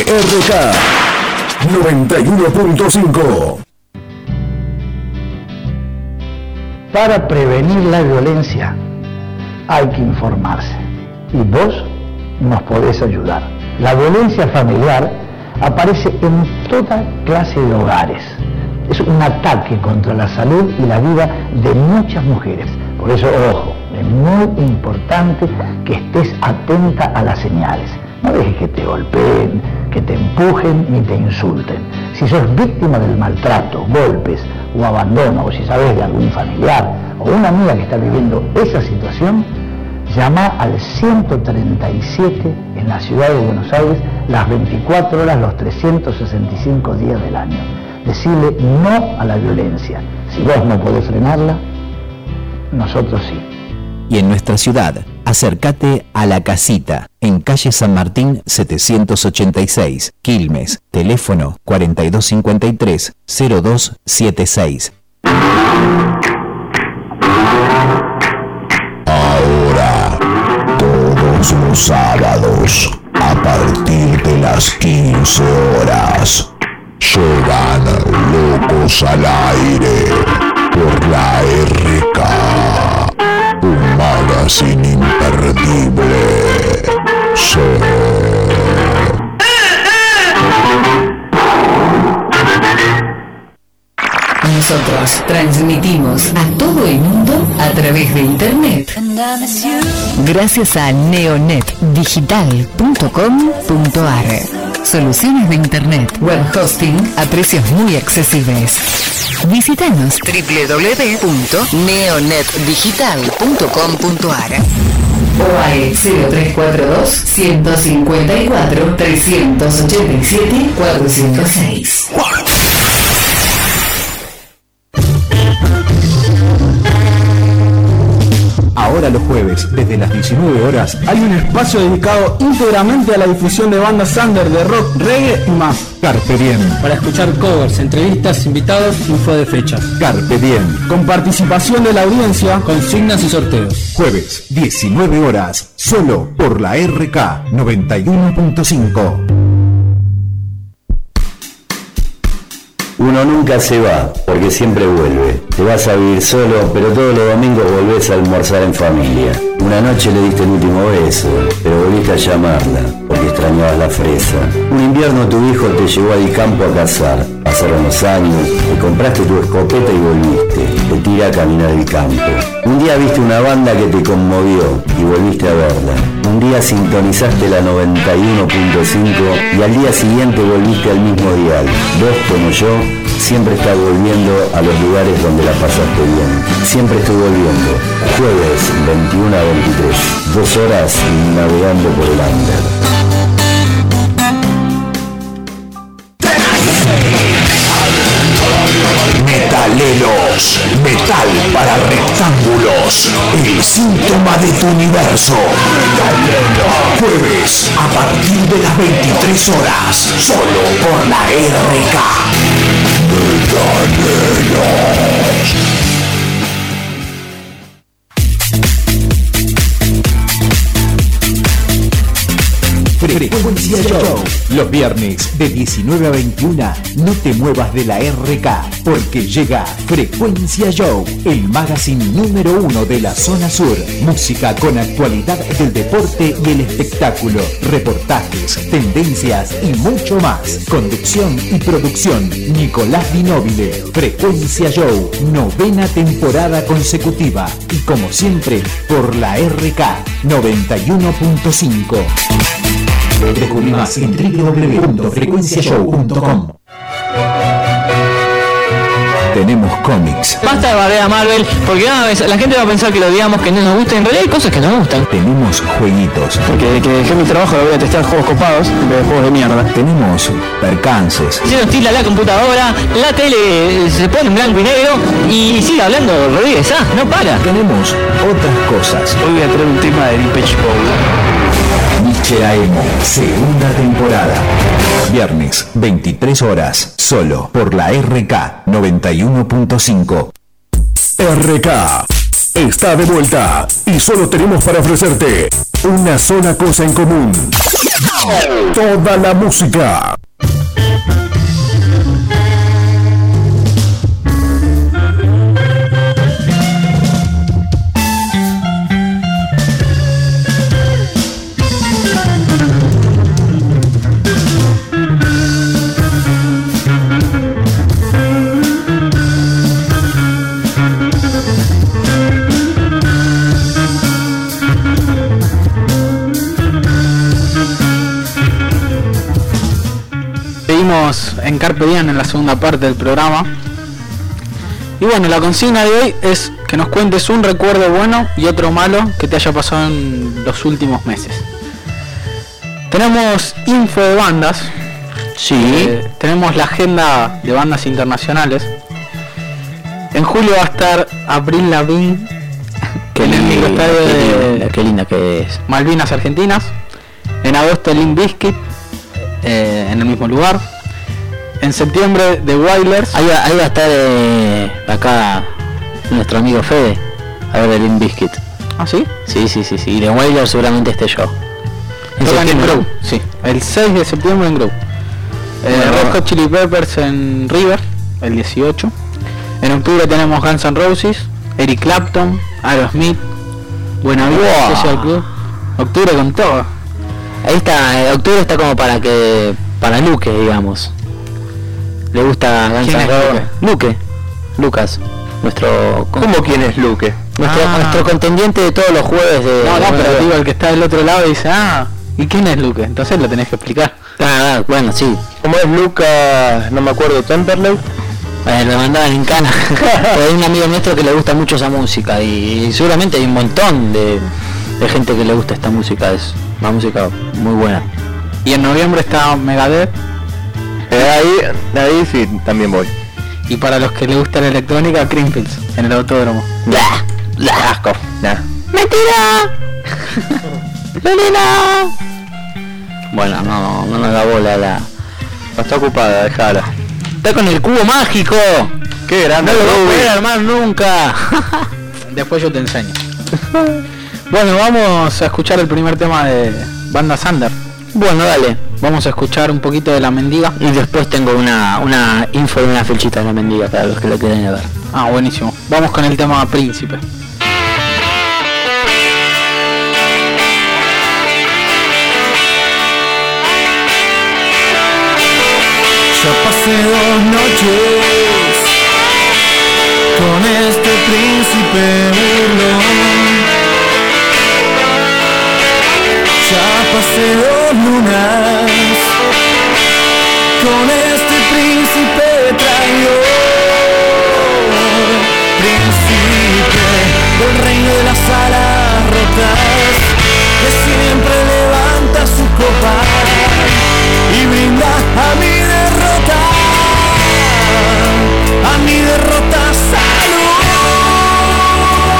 RK 91.5. Para prevenir la violencia hay que informarse y vos nos podés ayudar. La violencia familiar aparece en toda clase de hogares. Es un ataque contra la salud y la vida de muchas mujeres. Por eso, ojo, es muy importante que estés atenta a las señales. No dejes que te golpeen, que te empujen ni te insulten. Si sos víctima del maltrato, golpes o abandono, o si sabes de algún familiar o una amiga que está viviendo esa situación, llama al 137 en la ciudad de Buenos Aires las 24 horas, los 365 días del año. Decirle no a la violencia. Si vos no podés frenarla, nosotros sí. Y en nuestra ciudad, acércate a La Casita, en calle San Martín 786, Quilmes, teléfono 4253-0276. Ahora, todos los sábados, a partir de las 15 horas, llegan Locos al Aire por la RK. Un magazine imperdible. Sí. Nosotros transmitimos a todo el mundo a través de internet. Gracias a neonetdigital.com.ar. Soluciones de internet, web hosting a precios muy accesibles. Visítanos www.neonetdigital.com.ar o al 0342 154 387 406. Ahora los jueves, desde las 19 horas, hay un espacio dedicado íntegramente a la difusión de bandas under de rock, reggae y más. Carpe Diem. Para escuchar covers, entrevistas, invitados, info de fechas. Carpe Diem. Con participación de la audiencia, consignas y sorteos. Jueves, 19 horas, solo por la RK 91.5. Uno nunca se va, porque siempre vuelve. Te vas a vivir solo, pero todos los domingos volvés a almorzar en familia. Una noche le diste el último beso, pero volviste a llamarla, porque extrañabas la fresa. Un invierno tu hijo te llevó al campo a cazar. Pasaron los años, te compraste tu escopeta y volviste. Te tiré a caminar el campo. Un día viste una banda que te conmovió y volviste a verla. Un día sintonizaste la 91.5 y al día siguiente volviste al mismo dial. Vos, como yo, siempre estás volviendo a los lugares donde la pasaste bien. Siempre estoy volviendo. Jueves 21 a 23. 2 horas navegando por el under. Metaleros, metal para rectángulos, el síntoma de tu universo. Jueves a partir de las 23 horas, solo por la RK. Metaleros. Frecuencia Show. Los viernes de 19 a 21, no te muevas de la RK, porque llega Frecuencia Show, el magazine número 1 de la zona sur. Música con actualidad del deporte y el espectáculo, reportajes, tendencias y mucho más. Conducción y producción, Nicolás Di Nobile. Frecuencia Show, 9ª temporada consecutiva. Y como siempre, por la RK 91.5. Descubrí más en www.frecuenciashow.com. Tenemos cómics. Basta de bardear a Marvel, porque la gente va a pensar que lo digamos, que no nos gusta. En realidad hay cosas que no nos gustan. Tenemos jueguitos. Porque de que dejé mi trabajo lo voy a testear juegos copados en vez de juegos de mierda. Tenemos percances. Se nos tira la computadora, la tele se pone en blanco y negro y sigue hablando Rodríguez, no para. Tenemos otras cosas. Hoy voy a traer un tema de Depeche Mode. Nietzsche Emo, segunda temporada. Viernes, 23 horas, solo por la RK 91.5. RK está de vuelta y solo tenemos para ofrecerte una sola cosa en común: toda la música. En Carpe Diem, en la segunda parte del programa. Y bueno, la consigna de hoy es que nos cuentes un recuerdo bueno y otro malo que te haya pasado en los últimos meses. Tenemos info de bandas. Sí. Tenemos la agenda de bandas internacionales. En julio va a estar Avril Lavigne en el microestadio de qué linda que es. Malvinas Argentinas. En agosto Limp Bizkit en el mismo lugar. En septiembre The Wailers. Ahí va a estar acá nuestro amigo Fede a ver el Limp Bizkit. ¿Ah, sí? Sí. Y The Wailers seguramente esté yo. En Grove. Sí, el 6 de septiembre en Grove. Red Hot Chili Peppers en River, el 18. En octubre tenemos Guns N' Roses, Eric Clapton, Aerosmith, Buena Vida, Social Club. Octubre con todo. Ahí está, octubre está como para Luque, digamos. Le gusta Guns N' Roses. Luque. Lucas, nuestro... ¿Cómo quién es Luque? Nuestro contendiente de todos los jueves de... No, pero digo, el que está del otro lado dice, ¿y quién es Luque? Entonces lo tenés que explicar. Bueno, sí. ¿Cómo es Lucas? No me acuerdo, Temperley. Lo mandaban en cana. Hay un amigo nuestro que le gusta mucho esa música y seguramente hay un montón de gente que le gusta esta música. Es una música muy buena. Y en noviembre está Megadeth. Ahí sí, también voy. Y para los que les gusta la electrónica, Creamfields, en el autódromo. Asco. ¡Mentira! ¡Melina! Bueno, no nos da bola la... Está ocupada, dejala. Está con el cubo mágico. Qué grande. No lo voy a poder armar nunca. Después yo te enseño. Bueno, vamos a escuchar el primer tema de Banda Sander. Bueno, dale. Vamos a escuchar un poquito de La Mendiga. Y después tengo una info de una flechita de La Mendiga para los que lo quieran ver. Buenísimo. Vamos con el tema Príncipe. Ya pasé 2 noches con este príncipe burlón. Ya pasé 2 lunas con este príncipe traidor. Príncipe del reino de las alas rotas, que siempre levanta su copa y brinda a mi derrota, salud.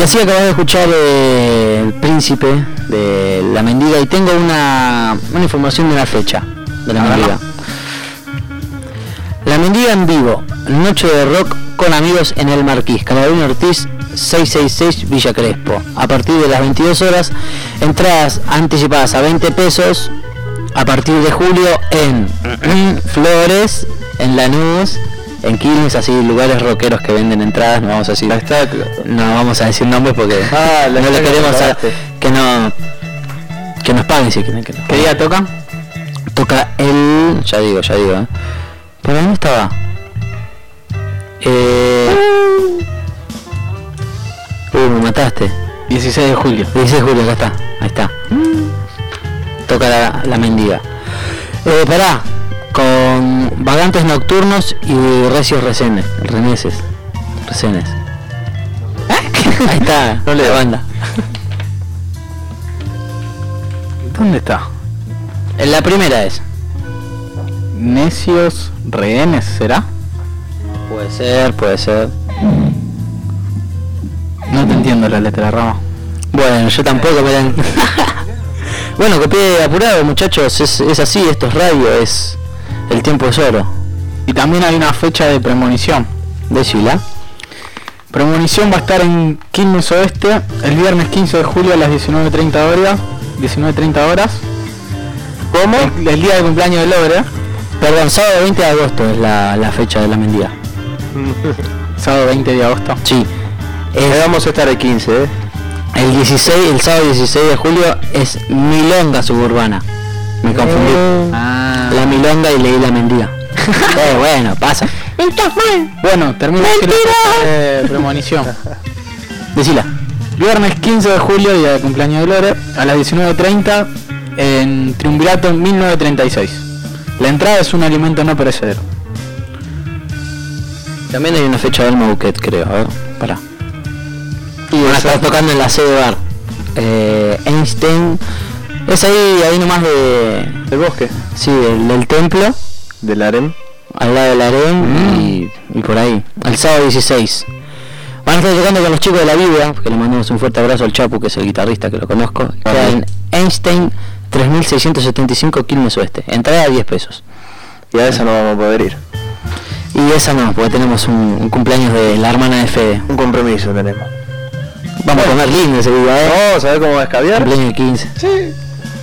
así acabas de escuchar El Príncipe de La Mendiga y tengo una información de una fecha de La Mendiga. La Mendiga en vivo, noche de rock con amigos en el Marquís, Carolina Ortiz 666 Villa Crespo. A partir de las 22 horas, entradas anticipadas a 20 pesos. A partir de julio en Flores, en Lanús, en Quilmes, así lugares rockeros que venden entradas. No vamos a decir, no vamos a decir nombres porque no le queremos que nos paguen si quieren. ¿Qué día toca? Toca el, ya digo, ¿por dónde estaba? Me mataste. 16 de julio. 16 de julio, acá está, ahí está. Toca la Mendiga. Pará, con Vagantes Nocturnos y Recios Resenes. Ahí está, no le banda. ¿Dónde está? En la primera es. Necios Rehenes, ¿será? Puede ser. No te entiendo la letra, Rama. Bueno, yo tampoco, pero... Bueno, copié apurado, muchachos, es así, esto es radio, es... El tiempo es oro. Y también hay una fecha de premonición. Decila. Premonición va a estar en Quilmes Oeste el viernes 15 de julio a las 19:30 horas. ¿Cómo? El día de cumpleaños de Logre. Perdón, sábado 20 de agosto es la fecha de La Mendiga. Sábado 20 de agosto. Sí. Vamos a estar el 15, el sábado 16 de julio es Milonga Suburbana. Me confundí. La Milonga y leí La Mendiga. Bueno, pasa. Bueno, termino de premonición. Decila. Viernes 15 de julio, día de cumpleaños de Lore, a las 19:30 en Triunvirato 1936. La entrada es un alimento no perecedero. También hay una fecha del Mauquet, creo. A ver, pará. Y van a estar tocando en la sede bar. Einstein. Es ahí nomás del bosque. Sí, del templo. Del harem. Al lado del harem y por ahí. El sábado 16. Van a estar tocando con los chicos de La Vida, que le mandamos un fuerte abrazo al Chapu, que es el guitarrista, que lo conozco. Queda en Einstein 3675 Quilmes Oeste. Entrada a 10 pesos. Y a esa no vamos a poder ir. Y esa no, porque tenemos un cumpleaños de la hermana de Fede. Un compromiso tenemos. Vamos a comer lindo ese día, Vamos a ver cómo va a escabiar. Cumpleaños de 15. Sí.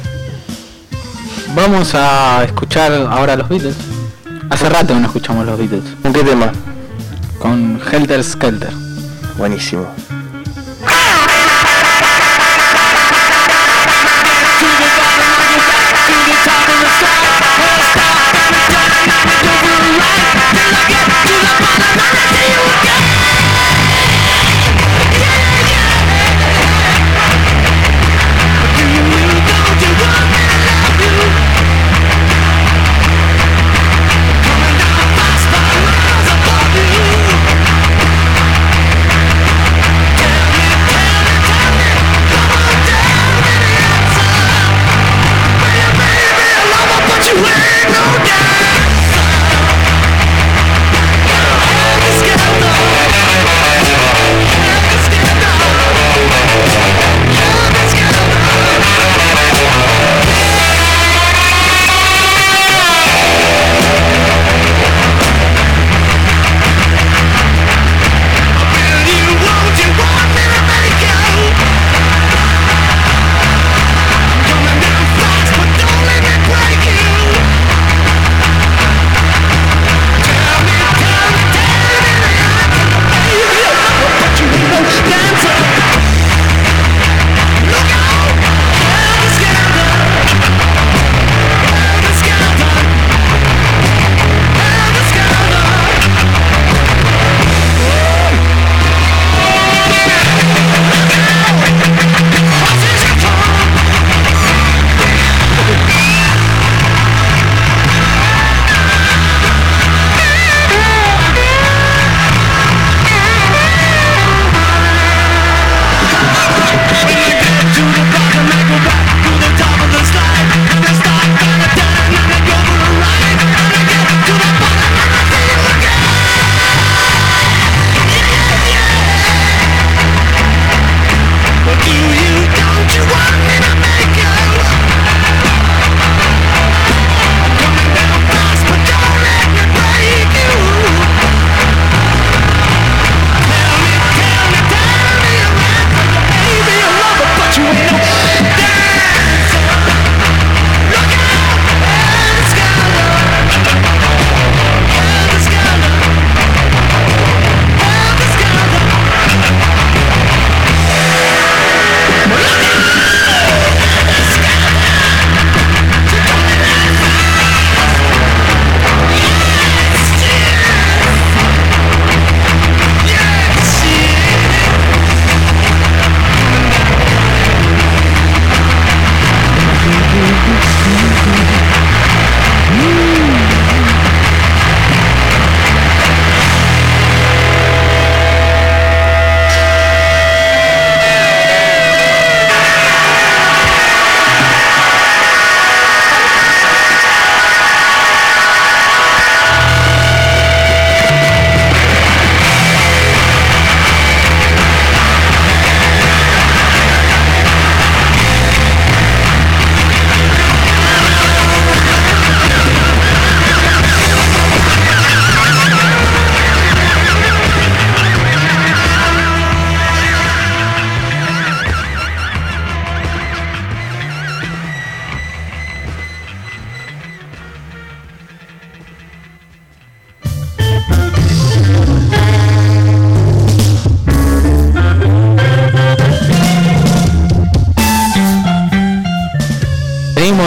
Vamos a escuchar ahora los Beatles. Hace rato no escuchamos los Beatles. ¿Con qué tema? Con Helter Skelter. Buenísimo.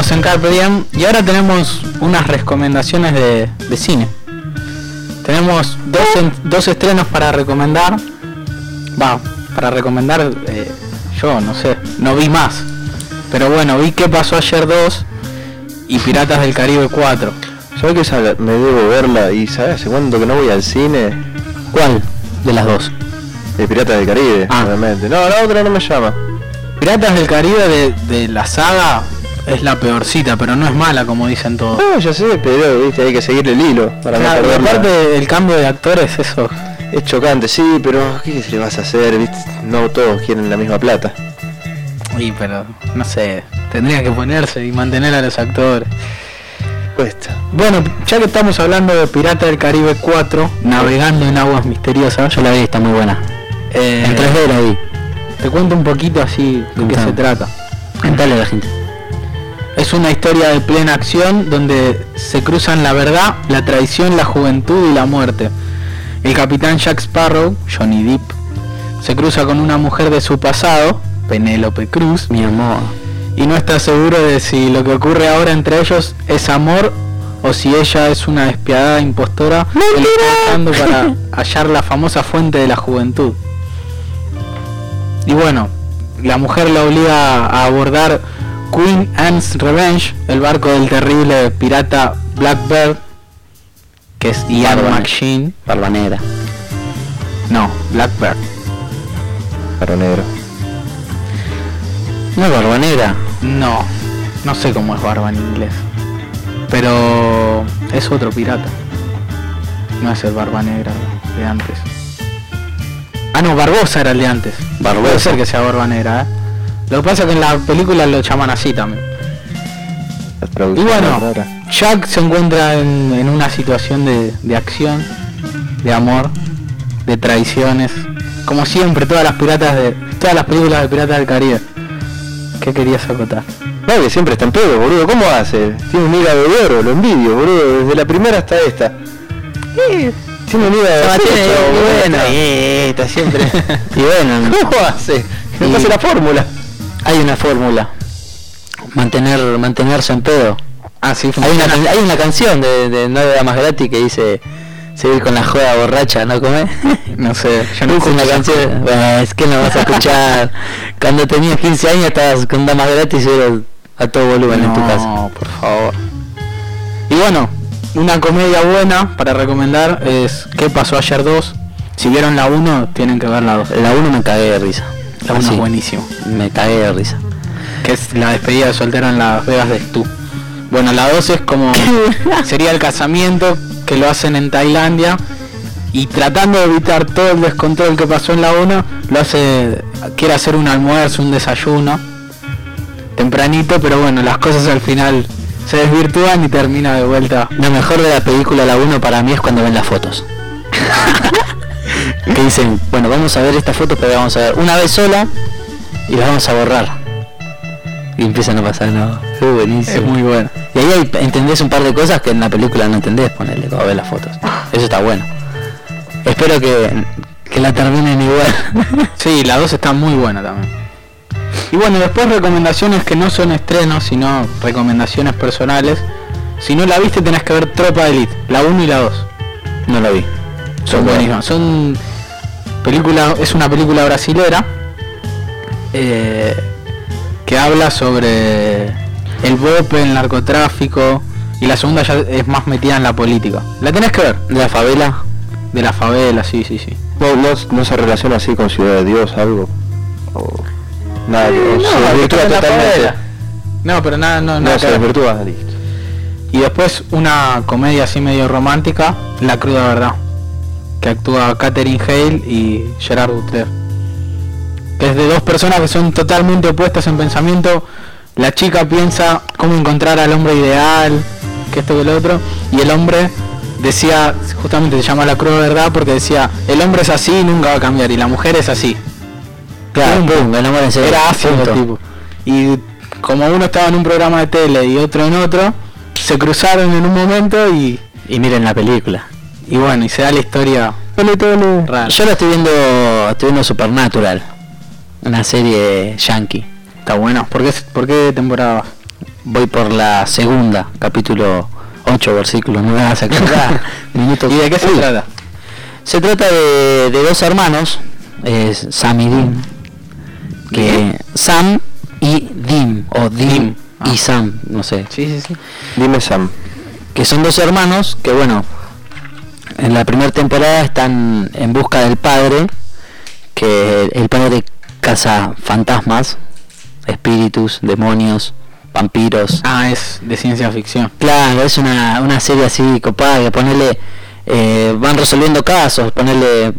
Seguimos en Carpe Diem y ahora tenemos unas recomendaciones de cine. Tenemos dos estrenos para recomendar. Para recomendar, yo no sé, no vi más. Pero bueno, vi Qué pasó ayer 2 y Piratas del Caribe 4. ¿Sabes que esa me debo verla? Y ¿sabes hace cuánto que no voy al cine? ¿Cuál de las dos? De Piratas del Caribe, obviamente. No, la otra no me llama. Piratas del Caribe de la saga es la peorcita, pero no es mala como dicen todos. No, ya sé, pero viste, hay que seguir el hilo para no perderla. Aparte el cambio de actores, eso es chocante, sí, pero ¿qué le vas a hacer? ¿Viste? No todos quieren la misma plata. Sí, pero no sé, tendría que ponerse y mantener a los actores. Cuesta. Bueno, ya que estamos hablando de Piratas del Caribe 4, navegando en aguas misteriosas. Yo la vi, está muy buena. En 3D la vi. Te cuento un poquito así de qué se trata. Contale a la gente. Es una historia de plena acción donde se cruzan la verdad, la traición, la juventud y la muerte. El capitán Jack Sparrow, Johnny Depp, se cruza con una mujer de su pasado, Penélope Cruz, mi amor, y no está seguro de si lo que ocurre ahora entre ellos es amor o si ella es una despiadada impostora que le está usando para hallar la famosa fuente de la juventud. Y bueno, la mujer la obliga a abordar Queen Anne's Revenge, el barco del terrible pirata Blackbird, que es Ian McShane. Barba Negra. No, Blackbird. Barba Negra. ¿No es Barba Negra? No sé cómo es barba en inglés. Pero es otro pirata. No es el Barba Negra de antes. Ah, no, Barbosa era el de antes. Barbosa. Puede ser que sea Barba Negra, ¿eh? Lo que pasa es que en la película lo llaman así también. Y bueno, Jack se encuentra en una situación de acción, de amor, de traiciones. Como siempre, todas las películas de Piratas del Caribe. ¿Qué querías acotar? No, que siempre está en pedo, boludo. ¿Cómo hace? Tiene un hígado de oro, lo envidio, boludo. Desde la primera hasta esta. Tiene un hígado de oro. Bueno, está siempre. Y bueno, ¿cómo hace? ¿Cómo hace la fórmula? Hay una fórmula. Mantenerse en pedo. Ah, sí, hay una canción de 9 damas gratis que dice seguir con la joda borracha, ¿no comer? No sé, yo no escucho una canción. Bueno, es que no vas a escuchar. Cuando tenías 15 años estabas con damas gratis y eras a todo volumen en tu casa. No, por favor. Y bueno, una comedia buena para recomendar es ¿Qué pasó ayer 2? Si vieron la 1, tienen que ver la 2. La 1 me cagué de risa. La 1 es buenísimo. Me cagué de risa. Que es la despedida de soltero en Las Vegas de Stu. Bueno, la 2 es como sería el casamiento que lo hacen en Tailandia y tratando de evitar todo el descontrol que pasó en la 1, quiere hacer un almuerzo, un desayuno tempranito, pero bueno, las cosas al final se desvirtúan y termina de vuelta. Lo mejor de la película la 1 para mí es cuando ven las fotos. Que dicen, bueno, vamos a ver esta foto, pero vamos a ver una vez sola y la vamos a borrar. Y empiezan a pasar, no, es buenísimo. Es muy bueno. Y ahí entendés un par de cosas que en la película no entendés, ponerle cuando ves las fotos. Eso está bueno. Espero que la terminen igual. Sí, la 2 está muy buena también. Y bueno, después recomendaciones que no son estrenos, sino recomendaciones personales. Si no la viste tenés que ver Tropa de Elite, la 1 y la 2. No la vi. Son buenísimas. Es una película brasilera que habla sobre el bope, el narcotráfico, y la segunda ya es más metida en la política. La tenés que ver. ¿De la favela? De la favela, sí. No se relaciona así con Ciudad de Dios, algo. O nada, se desvirtúa totalmente. No, pero nada, no se desvirtúa, listo. Y después una comedia así medio romántica, La cruda verdad, que actúa Katherine Hale y Gerard Butler, que es de dos personas que son totalmente opuestas en pensamiento. La chica piensa cómo encontrar al hombre ideal, que esto que lo otro, y el hombre decía, justamente se llama La cruda verdad porque decía, el hombre es así y nunca va a cambiar, y la mujer es así. Claro, el hombre era ácido tipo. Y como uno estaba en un programa de tele y otro en otro, se cruzaron en un momento y miren la película. Y bueno, y se da la historia rara. Yo la estoy viendo Supernatural, una serie yankee. Está buena. ¿Por qué temporada? voy por la segunda, capítulo 8, versículo 9, a sacar minuto. ¿Y de qué se trata? Se trata de dos hermanos, Sam y Dim, que Sam y Dim, o Dim y Sam, no sé. Sí. Dime Sam. Que son dos hermanos que, bueno, en la primera temporada están en busca del padre, que el padre caza fantasmas, espíritus, demonios, vampiros. Ah, es de ciencia ficción. Claro, es una serie así copada, que ponerle van resolviendo casos, ponerle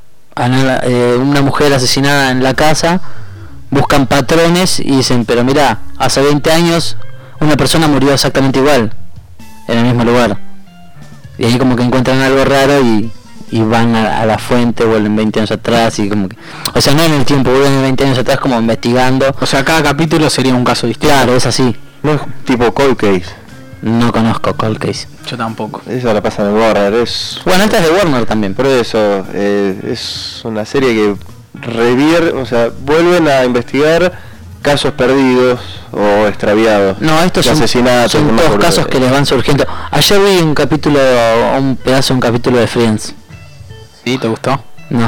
una mujer asesinada en la casa, buscan patrones y dicen, pero mira, hace 20 años una persona murió exactamente igual, en el mismo lugar. Y ahí como que encuentran algo raro y van a la fuente, vuelven 20 años atrás y como que... O sea, no en el tiempo, vuelven 20 años atrás como investigando. O sea, cada capítulo sería un caso distinto. Claro, es así. No es tipo Cold Case. No conozco Cold Case. Yo tampoco. Eso la pasa en el Warner. Bueno, esta es de Warner también. Por eso, es una serie que vuelven a investigar casos perdidos o extraviados. No, estos son asesinatos, todos casos que les van surgiendo. Ayer vi un pedazo de un capítulo de Friends. ¿Sí? ¿Te gustó? No.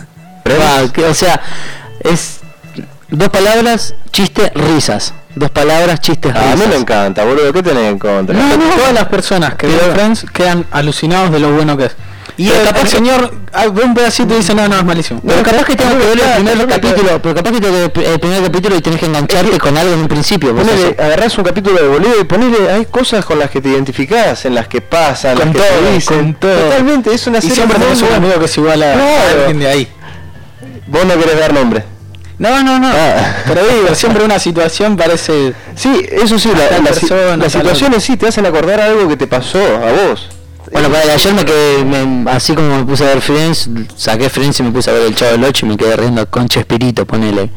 O sea, es 2 palabras, chiste, risas. 2 palabras, chistes, risas. A mí me encanta, boludo. ¿Qué tenés en contra? No, todas las personas que ven Friends quedan alucinados de lo bueno que es. Y capaz el señor ve un pedacito y dice, no, es malísimo. Pero capaz que tengo que ver el primer capítulo, pero capaz que tengo que ver el primer capítulo y tenés que engancharte con algo en un principio. Agarrás un capítulo de Bolívar y ponele, hay cosas con las que te identificás, en las que pasan, con las que todo, te dicen. con todo. Totalmente, es una y serie. Siempre tenés un amigo que es igual a alguien de ahí. Vos no querés dar nombre. No. Pero digo, siempre una situación parece... Sí, eso sí, las situaciones sí te hacen acordar algo que te pasó a vos. Bueno, para ayer así como me puse a ver Friends, saqué Friends y me puse a ver el Chavo del 8 y me quedé riendo con Chespirito, ponele.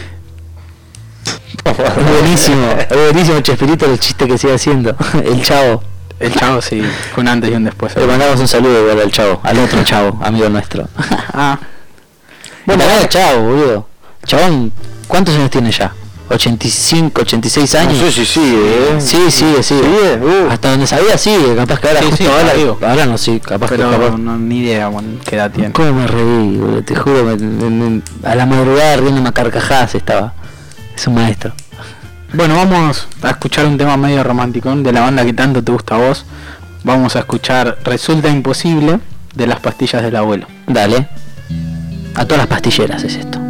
buenísimo Chespirito, el chiste que sigue haciendo, el Chavo. El Chavo sí, fue un antes y un después. Le mandamos un saludo igual al Chavo, al otro Chavo, amigo nuestro. Bueno, el Chavo, boludo. Chabón, ¿cuántos años tiene ya? 85, 86 años. No sé si sigue, Sí. Hasta donde sabía sigue, capaz que ahora ahora no, sí, capaz pero que capaz. No, ni idea qué edad tiene. ¿Cómo me reí, boludo? Te juro, a la madrugada riendo una carcajada estaba. Es un maestro. Bueno, vamos a escuchar un tema medio romántico de la banda que tanto te gusta a vos. Vamos a escuchar Resulta Imposible de Las Pastillas del Abuelo. Dale. A todas las pastilleras es esto.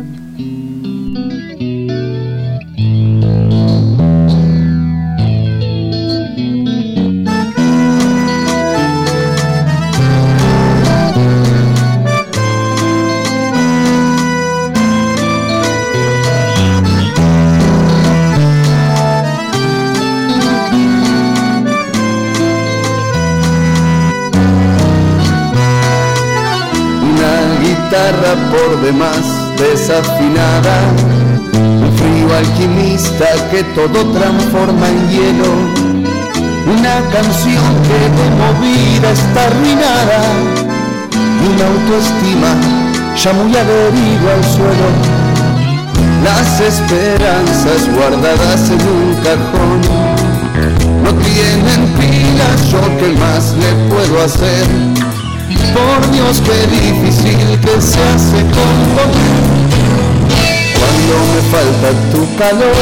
Por demás desafinada, un frío alquimista que todo transforma en hielo, una canción que de movida está arruinada, y una autoestima ya muy adherido al suelo, las esperanzas guardadas en un cajón no tienen pilas. Yo qué más le puedo hacer. Por Dios, qué difícil que se hace componer cuando me falta tu calor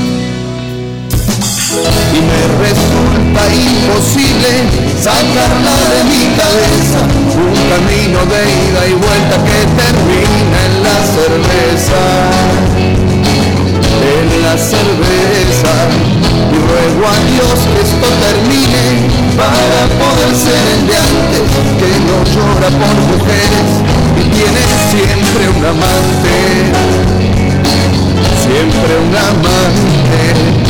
y me resulta imposible sacarla de mi cabeza. Un camino de ida y vuelta que termina en la cerveza. Y ruego a Dios que esto termine para poder ser el de antes, que no llora por mujeres y tiene siempre un amante, siempre un amante.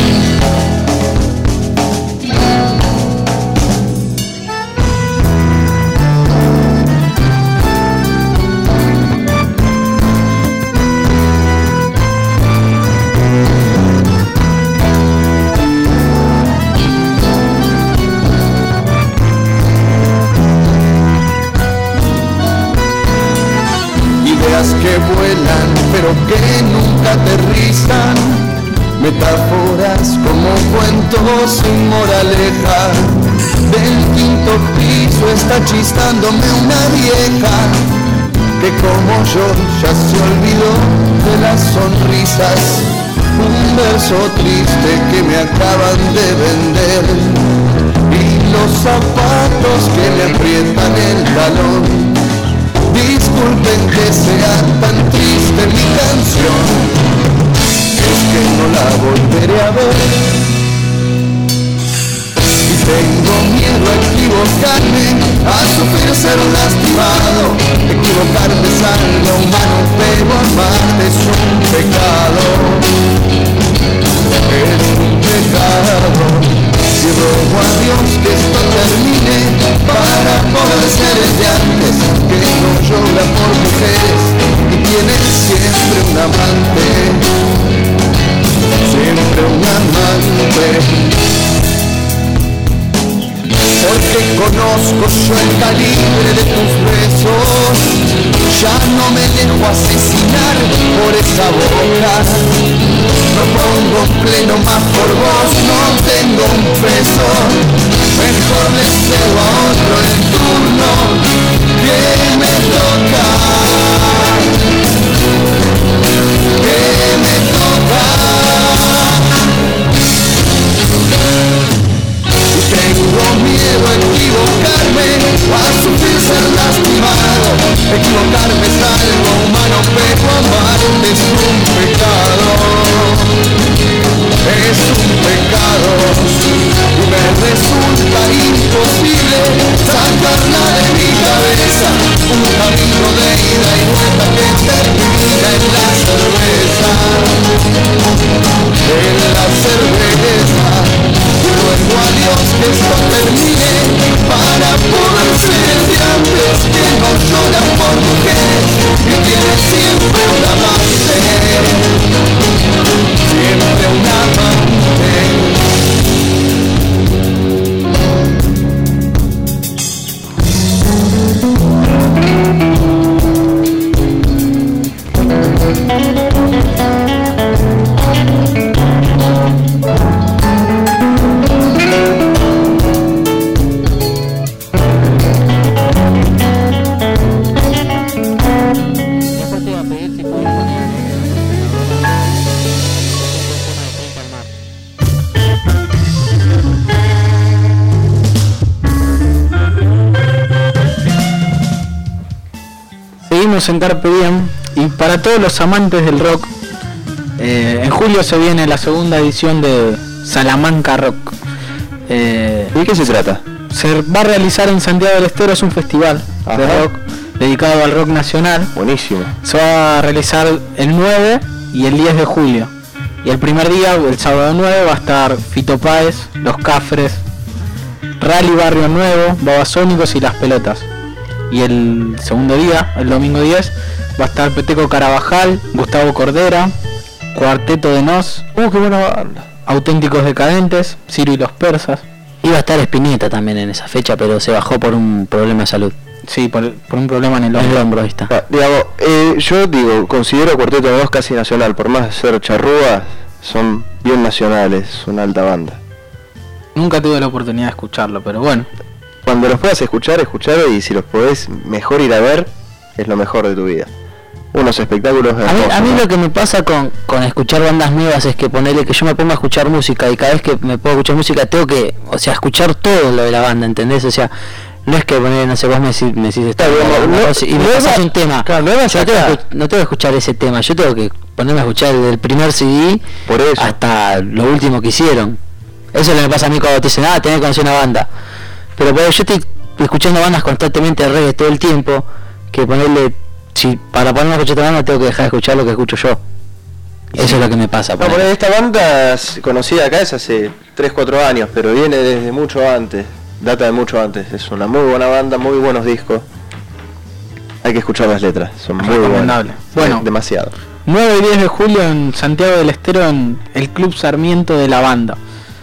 Que vuelan pero que nunca aterrizan, metáforas como cuentos sin moraleja. Del quinto piso está chistándome una vieja que como yo ya se olvidó de las sonrisas. Un verso triste que me acaban de vender y los zapatos que me aprietan el talón. Disculpen que sea tan triste mi canción, es que no la volveré a ver. Y tengo miedo a equivocarme, a sufrir ser lastimado. Equivocarme es algo humano, pero amarte es un pecado. Es un pecado. Y rogo a Dios que esto termine para poder ser el de antes, que no llora por mujeres y tiene siempre un amante. Siempre un amante. Porque conozco yo el calibre de tus besos, ya no me dejo asesinar por esa boca. No pongo pleno más por vos, no tengo un peso. Mejor le cedo a otro el turno que me toca. Que me toca. Tengo miedo a equivocarme, a sufrir ser lastimado. Equivocarme es algo humano, pero amarte es un pecado. Es un pecado y me resulta imposible sacarla de mi cabeza. Un camino de ida y vuelta que termina en la cerveza. En la cerveza. Ruego a Dios que esto termine para poder ser de antes, que no llora por mujeres, que tiene siempre un amante, siempre un amante. En Carpe Diem, y para todos los amantes del rock, en julio se viene la segunda edición de Salamanca Rock. ¿De qué se trata? Se va a realizar en Santiago del Estero, es un festival de rock dedicado al rock nacional. Buenísimo. Se va a realizar el 9 y el 10 de julio. Y el primer día, el sábado 9, va a estar Fito Páez, Los Cafres, Rally Barrio Nuevo, Babasónicos y Las Pelotas. Y el segundo día, el domingo 10, va a estar Peteco Carabajal, Gustavo Cordera, Cuarteto de Nos, qué buena banda. Auténticos Decadentes, Ciro y los Persas. Iba a estar Spinetta también en esa fecha, pero se bajó por un problema de salud. Sí, por un problema en el hombro. Ahí está. Digamos, yo digo, considero Cuarteto de Nos casi nacional, por más ser charrúas, son bien nacionales, son alta banda. Nunca tuve la oportunidad de escucharlo, pero bueno. Cuando los puedas escuchar, y si los podés mejor ir a ver, es lo mejor de tu vida. Unos espectáculos hermosos. A mí lo que me pasa con escuchar bandas nuevas es que ponerle que yo me pongo a escuchar música y cada vez que me pongo a escuchar música tengo que, escuchar todo lo de la banda, ¿entendés? O sea, no es que poner, no sé, vos me decís está bien, y me pasas un tema, claro, yo no tengo que escuchar ese tema, yo tengo que ponerme a escuchar desde el primer CD por eso, hasta lo último que hicieron. Eso es lo que me pasa a mí cuando te dicen, tenés que conocer una banda. Pero yo estoy escuchando bandas constantemente de reggae todo el tiempo, que ponerle, si para ponerme a escuchar esta banda tengo que dejar de escuchar lo que escucho yo. Eso es lo que me pasa. No, poner esta banda conocida acá es hace 3-4 años, pero viene desde mucho antes, data de mucho antes. Es una muy buena banda, muy buenos discos. Hay que escuchar las letras, son muy buenas. Bueno, demasiado. 9 y 10 de julio en Santiago del Estero, en el Club Sarmiento de la banda.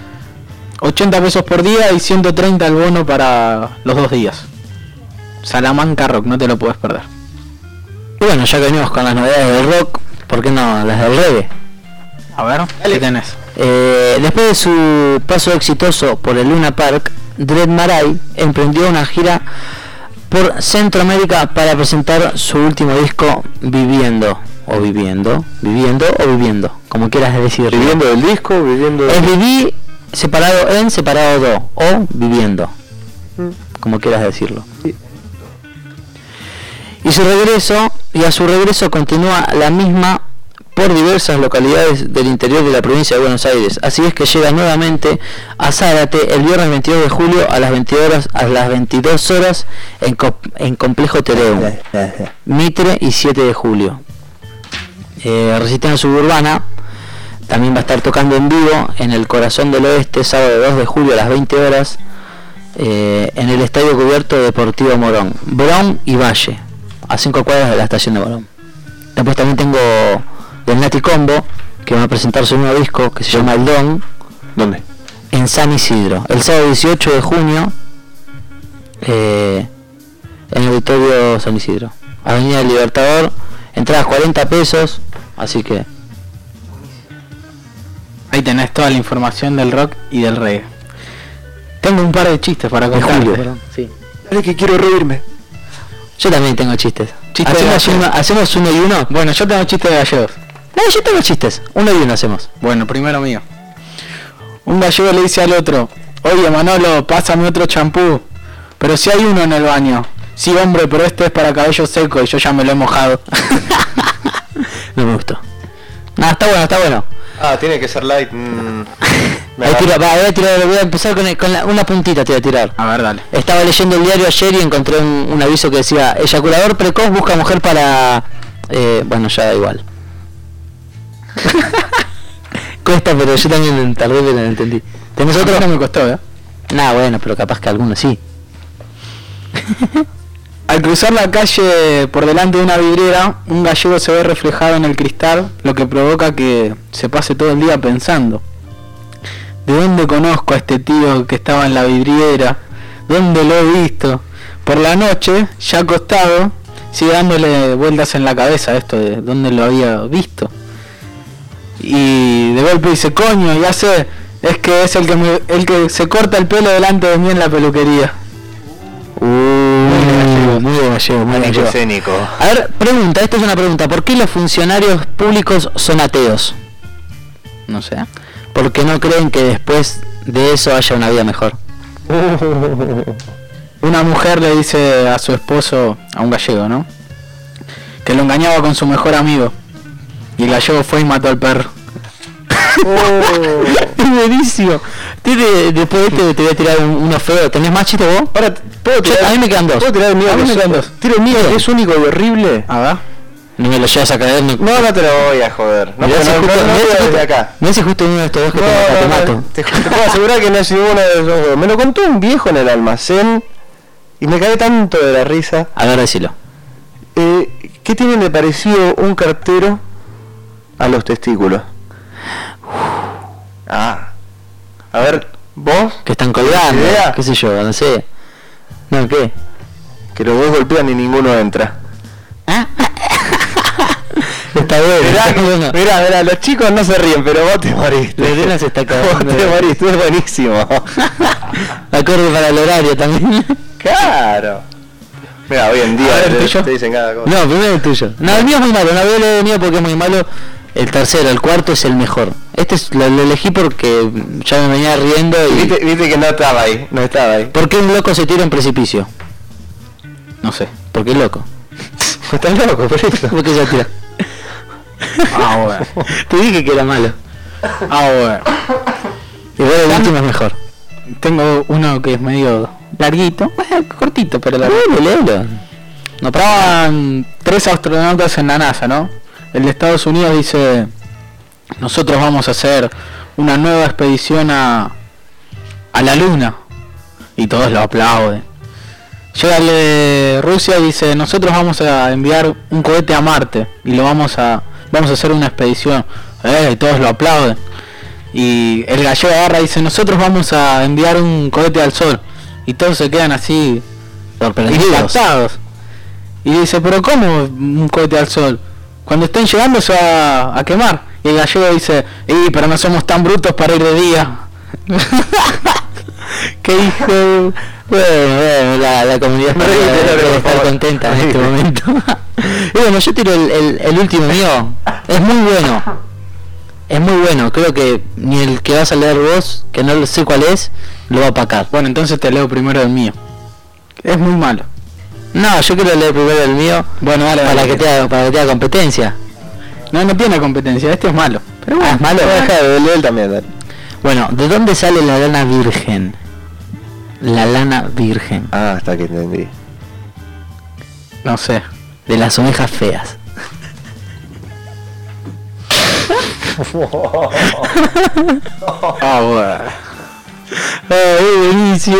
80 pesos por día y 130 el bono para los 2 días. Salamanca Rock, no te lo puedes perder. Y bueno, ya que venimos con las novedades del rock, ¿por qué no las del reggae? A ver, ¿qué tenés? Después de su paso exitoso por el Luna Park, Dread Marai emprendió una gira por Centroamérica para presentar su último disco, Viviendo, como quieras decir. Viviendo del disco, viviendo. Es viví separado en, separado do, o viviendo, como quieras decirlo. Y a su regreso continúa la misma por diversas localidades del interior de la provincia de Buenos Aires. Así es que llega nuevamente a Zárate el viernes 22 de julio a las 22 horas en Complejo Tereum, Mitre y 7 de julio. Resistencia Suburbana también va a estar tocando en vivo en el Corazón del Oeste, sábado 2 de julio a las 20 horas, en el Estadio Cubierto Deportivo Morón, Morón y Valle, a 5 cuadras de la estación de Morón. Después también tengo del Nati Combo, que va a presentar su nuevo disco que se llama El Don. ¿Dónde? En San Isidro, el sábado 18 de junio, en el Auditorio San Isidro, Avenida del Libertador, entradas 40 pesos, así que ahí tenés toda la información del rock y del reggae. Tengo un par de chistes para contar. Sí. Es que quiero reírme. Yo también tengo chistes. ¿Hacemos uno y uno? Bueno, yo tengo chistes de gallegos. No, yo tengo chistes. Uno y uno hacemos. Bueno, primero mío. Un gallego le dice al otro: oye Manolo, pásame otro champú. Pero si hay uno en el baño. Sí, hombre, pero este es para cabello seco y yo ya me lo he mojado. No me gustó. No, está bueno. Ah, tiene que ser light. Voy a empezar con una puntita, te voy a tirar. A ver, dale. Estaba leyendo el diario ayer y encontré un aviso que decía: eyaculador precoz busca mujer para... bueno, ya da igual. Cuesta, pero yo también tardé, pero no entendí. ¿Tenés otro? No me costó, Nah, bueno, pero capaz que alguno sí. Al cruzar la calle por delante de una vidriera, un gallego se ve reflejado en el cristal, lo que provoca que se pase todo el día pensando: ¿de dónde conozco a este tío que estaba en la vidriera? ¿Dónde lo he visto? Por la noche, ya acostado, sigue dándole vueltas en la cabeza esto de dónde lo había visto. Y de golpe dice: coño, ya sé, es que es el que se corta el pelo delante de mí en la peluquería. Muy gallego. Escénico. A ver, pregunta, esta es una pregunta: ¿por qué los funcionarios públicos son ateos? No sé. Porque no creen que después de eso haya una vida mejor. Una mujer le dice a su esposo, a un gallego, ¿no?, que lo engañaba con su mejor amigo. Y el gallego fue y mató al perro. Es buenísimo. Después de este te voy a tirar uno feo. ¿Tenés más chistes vos? Ahora, ¿puedo tirar? A mí me quedan dos. ¿Puedo tirar el mío? A mí me quedan dos. Tiro el mío, que es único y horrible. A ver. No me lo llevas a caer. No te lo voy a joder. No, Mirá, desde acá. Me hace justo uno de estos dos que te mato. Te puedo asegurar que no es ninguno de esos dos. Me lo contó un viejo en el almacén y me caí tanto de la risa. A ver, decilo. ¿Qué tiene de parecido un cartero a los testículos? A ver, vos. Que están colgando, qué sé yo, no sé. No, ¿qué? Que los dos golpean y ninguno entra. Está bueno. Mirá, los chicos no se ríen, pero vos te moriste. La arena se está cagando. Vos te moriste, es buenísimo. Acorde para el horario también. Claro. Mira, hoy en día te dicen cada cosa. No, primero el tuyo. No, el mío es muy malo, no veo el mío porque es muy malo. El tercero, el cuarto es el mejor. Este lo elegí porque ya me venía riendo y... Viste que no estaba ahí. ¿Por qué un loco se tira en precipicio? No sé. Porque es loco. Estás loco, por eso. ¿Por qué se tira? Bueno. Te dije que era malo. Bueno. Igual el último es mejor. Tengo uno que es medio larguito, cortito, pero largo. Léelo. No paraban 3 astronautas en la NASA, ¿no? El de Estados Unidos dice: nosotros vamos a hacer una nueva expedición a la Luna. Y todos lo aplauden. Llega el de Rusia y dice: nosotros vamos a enviar un cohete a Marte. Y vamos a hacer una expedición. Y todos lo aplauden. Y el gallego agarra y dice: nosotros vamos a enviar un cohete al Sol. Y todos se quedan así impactados. Y dice: pero ¿cómo un cohete al Sol? Cuando estén llegando se va a quemar. Y el gallego dice, pero no somos tan brutos para ir de día. Qué hijo. Bueno, la comunidad debe estar contenta en este momento. Y bueno, yo tiro el último mío. Es muy bueno. Es muy bueno. Creo que ni el que vas a leer vos, que no sé cuál es, lo va a apacar. Bueno, entonces te leo primero el mío. Es muy malo. No, yo quiero leer primero el mío. Bueno, dale, para que te haga competencia. No tiene competencia, este es malo. Pero bueno, es malo. Él también, dale. Bueno, ¿de dónde sale la lana virgen? La lana virgen. Ah, hasta que entendí. No sé. De las ovejas feas. Bueno. Buenísimo.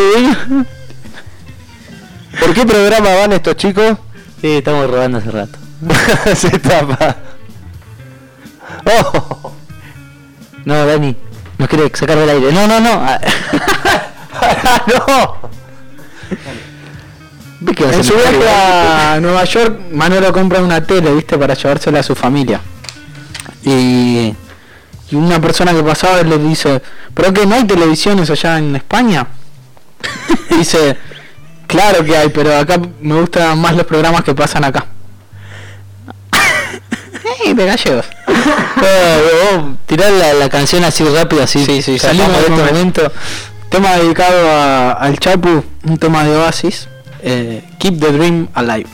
¿Por qué programa van estos chicos? Sí, estamos robando hace rato. Se tapa. Oh. No, Dani, nos quiere sacar del aire. No. No. En su viaje a Nueva York, Manolo compra una tele, ¿viste? Para llevársela a su familia. Y una persona que pasaba le dice, ¿pero qué, no hay televisiones allá en España? Dice, claro que hay, pero acá me gustan más los programas que pasan acá. De gallegos. Tirar la canción así rápido, así. Sí, salimos de este momento. Tema dedicado al Chapu, un tema de Oasis. Keep the Dream Alive.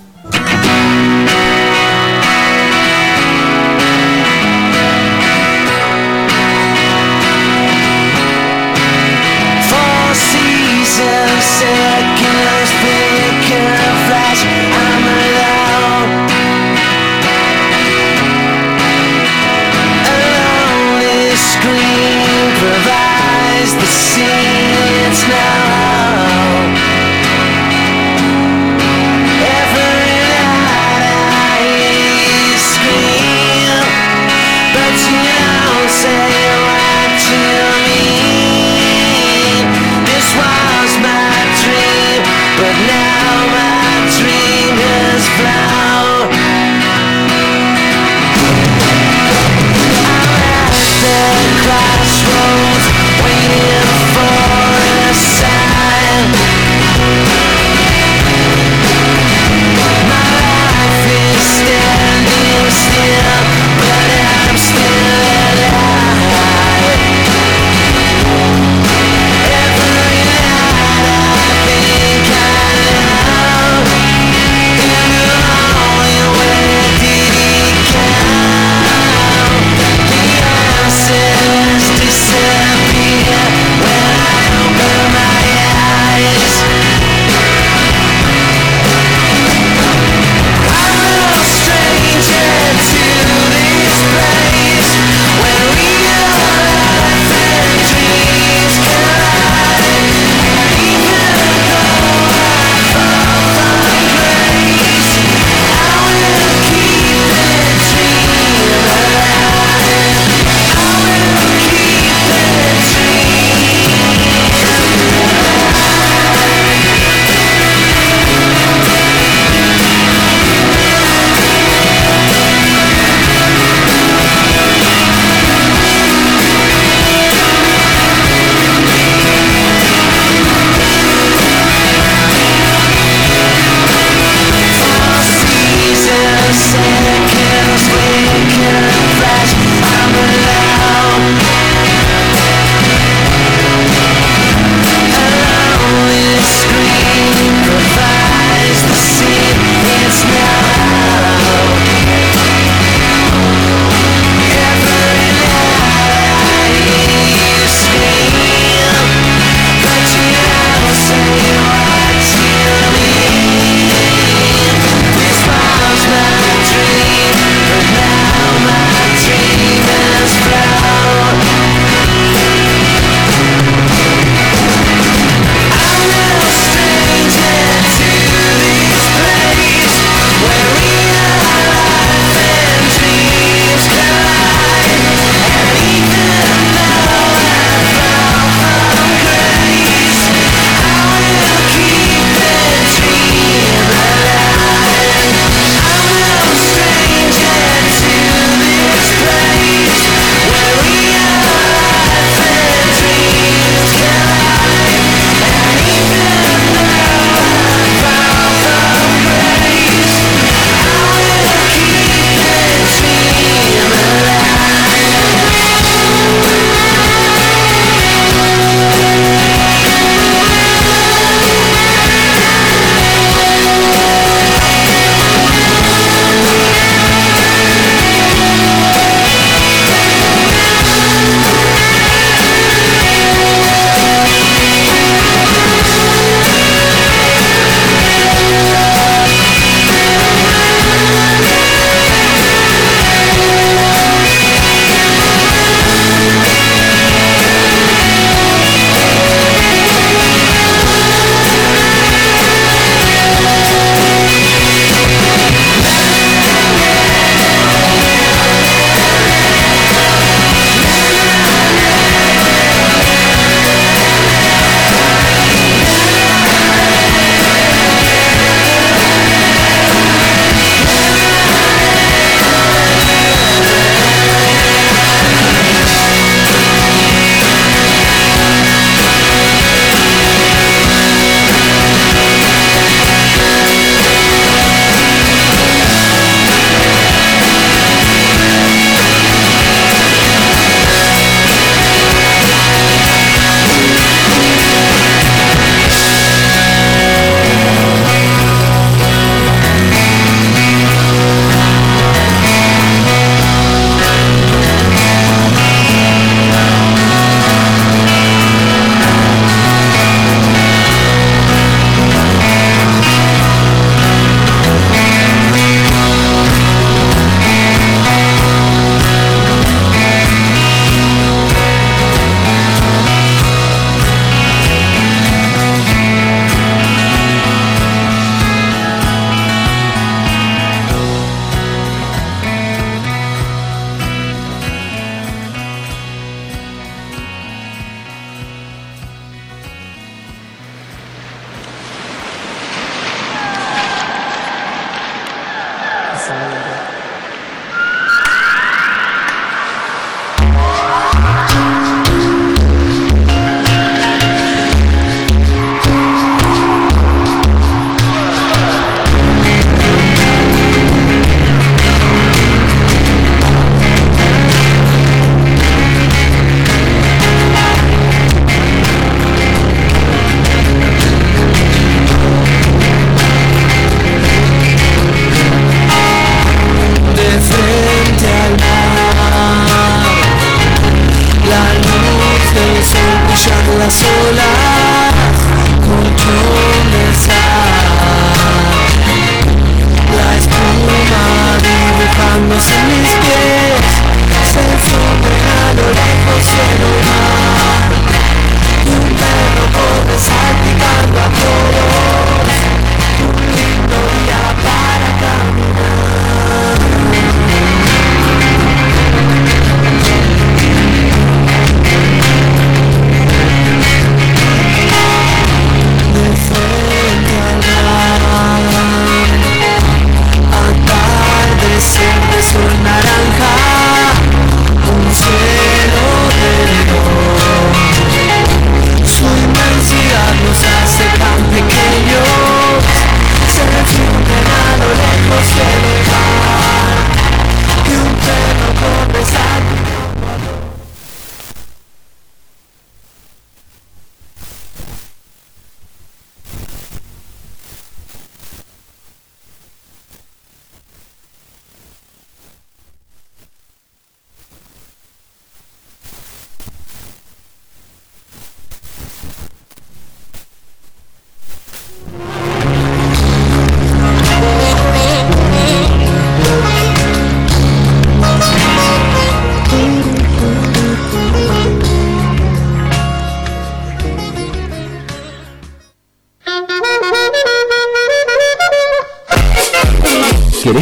Four seasons, seconds, flicker, flash, I'm alone. A lonely screen provides the scene, it's now.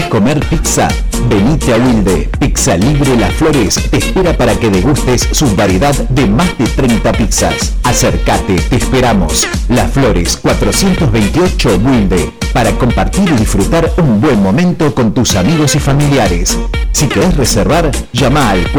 comer pizza? Venite a Wilde. Pizza Libre Las Flores te espera para que degustes su variedad de más de 30 pizzas. Acércate, te esperamos. Las Flores 428 Wilde, para compartir y disfrutar un buen momento con tus amigos y familiares. Si querés reservar, llama al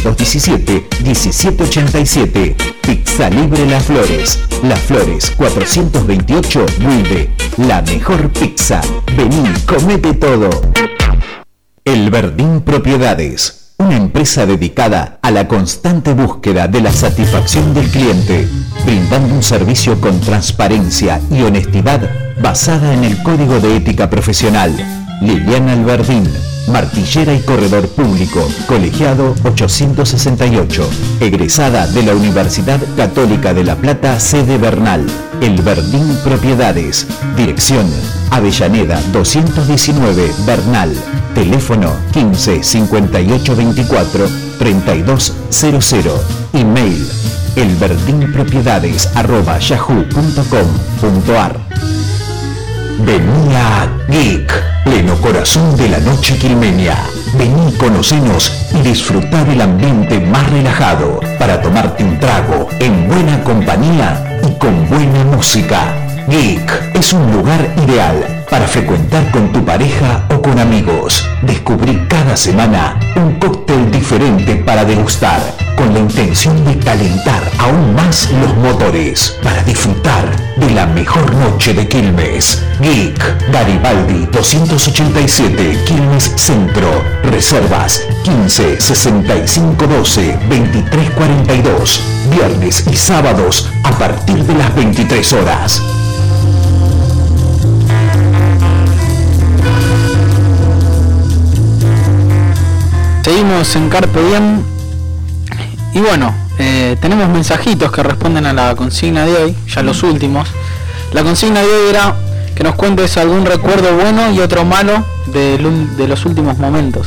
4217-1787. Pizza Libre Las Flores. Las Flores 428 Wilde. La mejor pizza. Vení, comete todo. El Verdín Propiedades, una empresa dedicada a la constante búsqueda de la satisfacción del cliente, brindando un servicio con transparencia y honestidad basada en el Código de Ética Profesional. Liliana Alberdín, martillera y corredor público, colegiado 868, egresada de la Universidad Católica de La Plata, sede Bernal. El Verdín Propiedades, dirección Avellaneda 219 Bernal, teléfono 15 58 24 3200, email elverdinpropiedades@yahoo.com.ar. Vení a Geek, pleno corazón de la noche quilmeña. Vení, conocenos y disfrutá del ambiente más relajado para tomarte un trago en buena compañía y con buena música. Geek es un lugar ideal para frecuentar con tu pareja o con amigos. Descubrí cada semana un cóctel diferente para degustar, con la intención de calentar aún más los motores para disfrutar de la mejor noche de Quilmes. Geek, Garibaldi 287, Quilmes Centro. Reservas 15 65 12 23 42. Viernes y sábados a partir de las 23 horas. Seguimos en Carpe Diem. Y bueno, tenemos mensajitos que responden a la consigna de hoy, ya los últimos. La consigna de hoy era que nos cuentes algún recuerdo bueno y otro malo de los últimos momentos.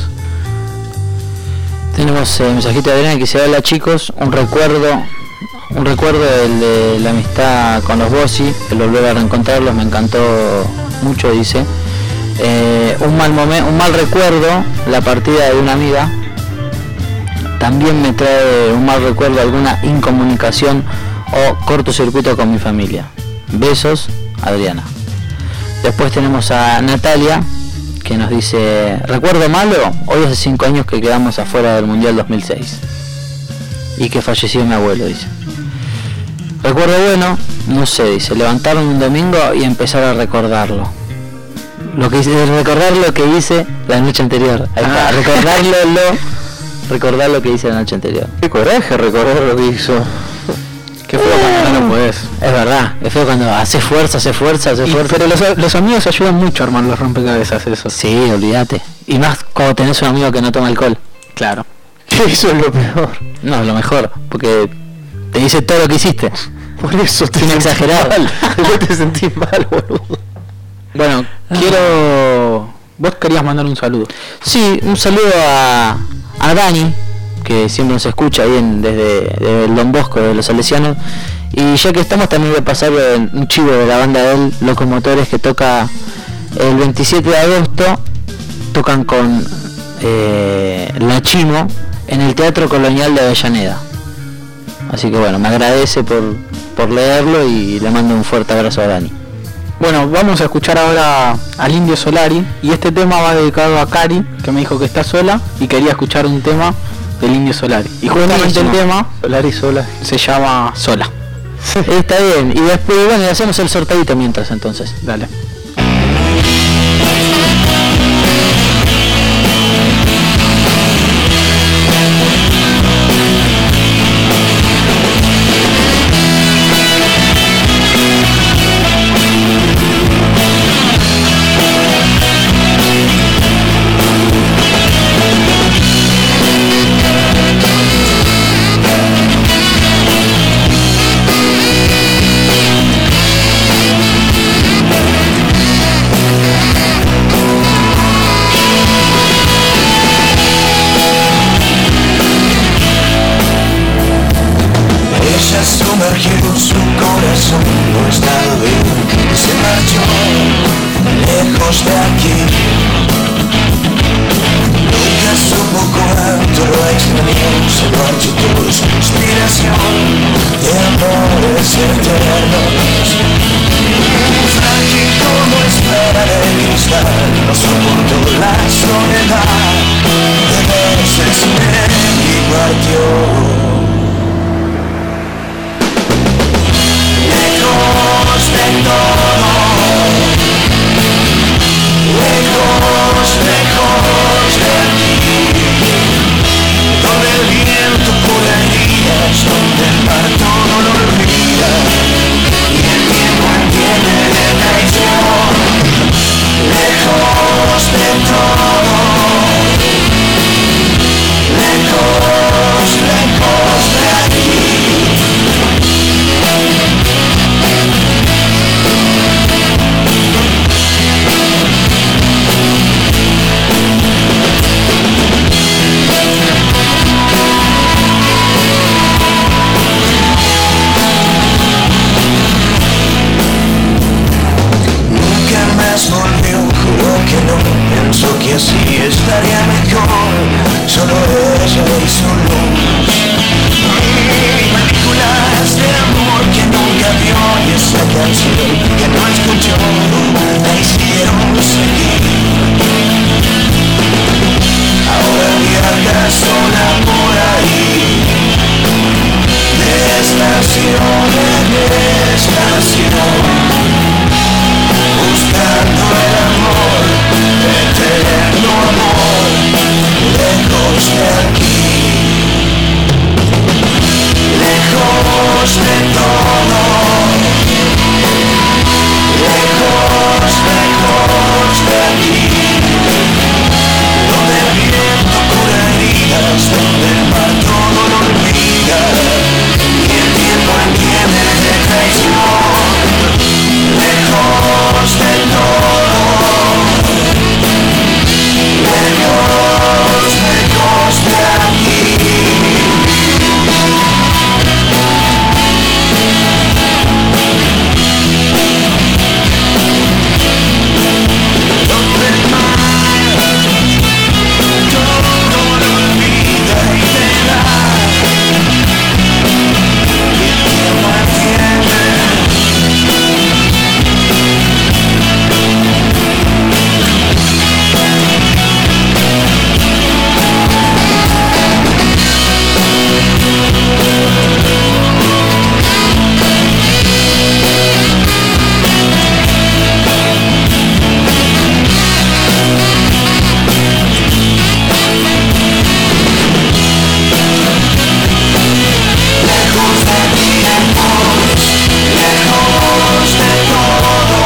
Tenemos mensajito de Adriana que dice: hola chicos, un recuerdo el de la amistad con los Bossi, el volver a reencontrarlos, me encantó mucho, dice. Un mal recuerdo, la partida de una amiga. También me trae un mal recuerdo alguna incomunicación o cortocircuito con mi familia. Besos, Adriana. Después tenemos a Natalia, que nos dice: recuerdo malo, hoy hace 5 años que quedamos afuera del Mundial 2006 y que falleció mi abuelo, dice. Recuerdo bueno, no sé, dice, levantarme un domingo y empezar a recordarlo. Recordar lo que hice la noche anterior. Ahí está, recordar lo que hice la noche anterior. Qué coraje recordar lo que hizo. Qué feo cuando no lo podés. Es verdad, es feo cuando hace fuerza. Pero los amigos ayudan mucho a armar los rompecabezas, eso. Sí, olvídate. Y más cuando tenés un amigo que no toma alcohol. Claro. Eso es lo peor. No, es lo mejor, porque te dice todo lo que hiciste. Por eso te sin exagerar. Después te sentís mal, boludo. Bueno, vos querías mandar un saludo. Sí, un saludo a Dani, que siempre nos escucha bien desde el Don Bosco de los Salesianos. Y ya que estamos, también voy a pasar un chivo de la banda de él, Locomotores, que toca el 27 de agosto. Tocan con La Chino en el Teatro Colonial de Avellaneda. Así que bueno, me agradece por leerlo y le mando un fuerte abrazo a Dani. Bueno, vamos a escuchar ahora al Indio Solari, y este tema va dedicado a Cari, que me dijo que está sola y quería escuchar un tema del Indio Solari. Y justamente el tema Solari sola se llama Sola. Está bien, y después bueno, hacemos el sorteadito mientras, entonces. Dale. solo ella y su luz. Películas de amor que nunca vio y esa canción que no escuchó la hicieron seguir. Ahora viaja sola por ahí, de estación en estación, buscando el amor, eterno amor, lejos de aquí, lejos de todo, lejos, lejos de aquí, donde el viento cura heridas, donde el mar todo lo olvida, y el tiempo entiende de traición, lejos de todo, lejos, lejos de aquí. Donde el mar todo lo olvida y te da, y el tiempo entiende. Lejos de tiempos, lejos de todo,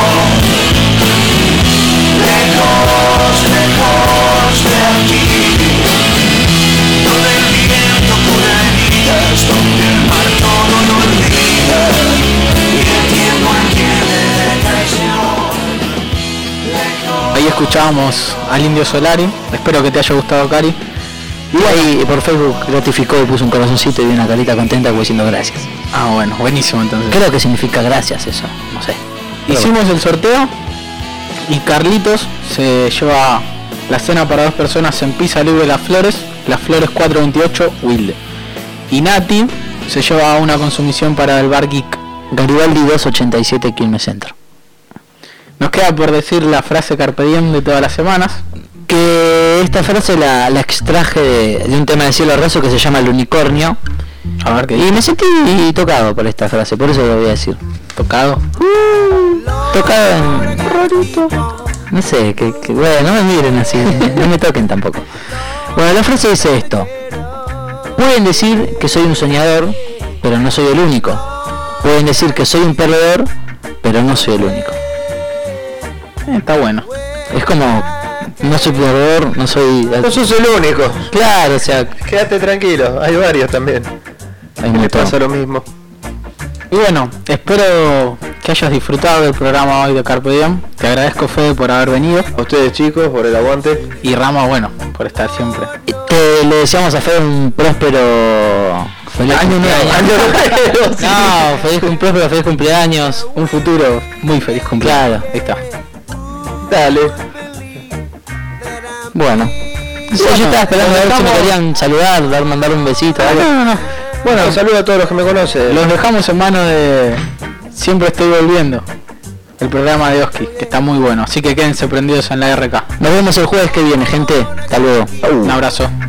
lejos, lejos de aquí, donde el viento cura heridas, donde el mar todo lo olvida, y el tiempo entiende de traición. Ahí escuchábamos al Indio Solari. Espero que te haya gustado, Cari. Y ahí por Facebook gratificó y puso un corazoncito y una carita contenta como diciendo gracias. Ah, bueno, buenísimo entonces. Creo que significa gracias eso, no sé. Hicimos el sorteo y Carlitos se lleva la cena para 2 personas en Pizza Libre Las Flores 428 Wilde. Y Nati se lleva una consumición para el Bar Geek. Garibaldi 287 Quilmes Centro. Nos queda por decir la frase Carpe Diem de todas las semanas. Que esta frase la extraje de un tema de Cielo Raso que se llama El Unicornio. A ver qué y me sentí tocado por esta frase, por eso lo voy a decir. ¿Tocado? Tocado en... Rarito. No sé, que bueno, no me miren así, no me toquen tampoco. Bueno, la frase dice esto. Pueden decir que soy un soñador, pero no soy el único. Pueden decir que soy un perdedor, pero no soy el único. Está bueno. Es como... No soy perdedor, no soy... No sos el único. Claro, o sea... Quédate tranquilo, hay varios también. Me pasa lo mismo. Y bueno, espero que hayas disfrutado del programa hoy de Carpe Diem. Te agradezco, Fede, por haber venido. A ustedes, chicos, por el aguante. Y Rama, bueno, por estar siempre. Le deseamos a Fede un próspero... Feliz año nuevo. Sí. No, feliz cumpleaños. Un futuro muy feliz cumpleaños. Claro. Ahí está. Dale. Bueno. Yo estaba esperando a ver si me querían saludar, mandar un besito. No. Bueno, saludo a todos los que me conocen. Los dejamos en manos de Siempre Estoy Volviendo, el programa de Oski, que está muy bueno. Así que quédense prendidos en la RK. Nos vemos el jueves que viene, gente. Hasta luego. Un abrazo.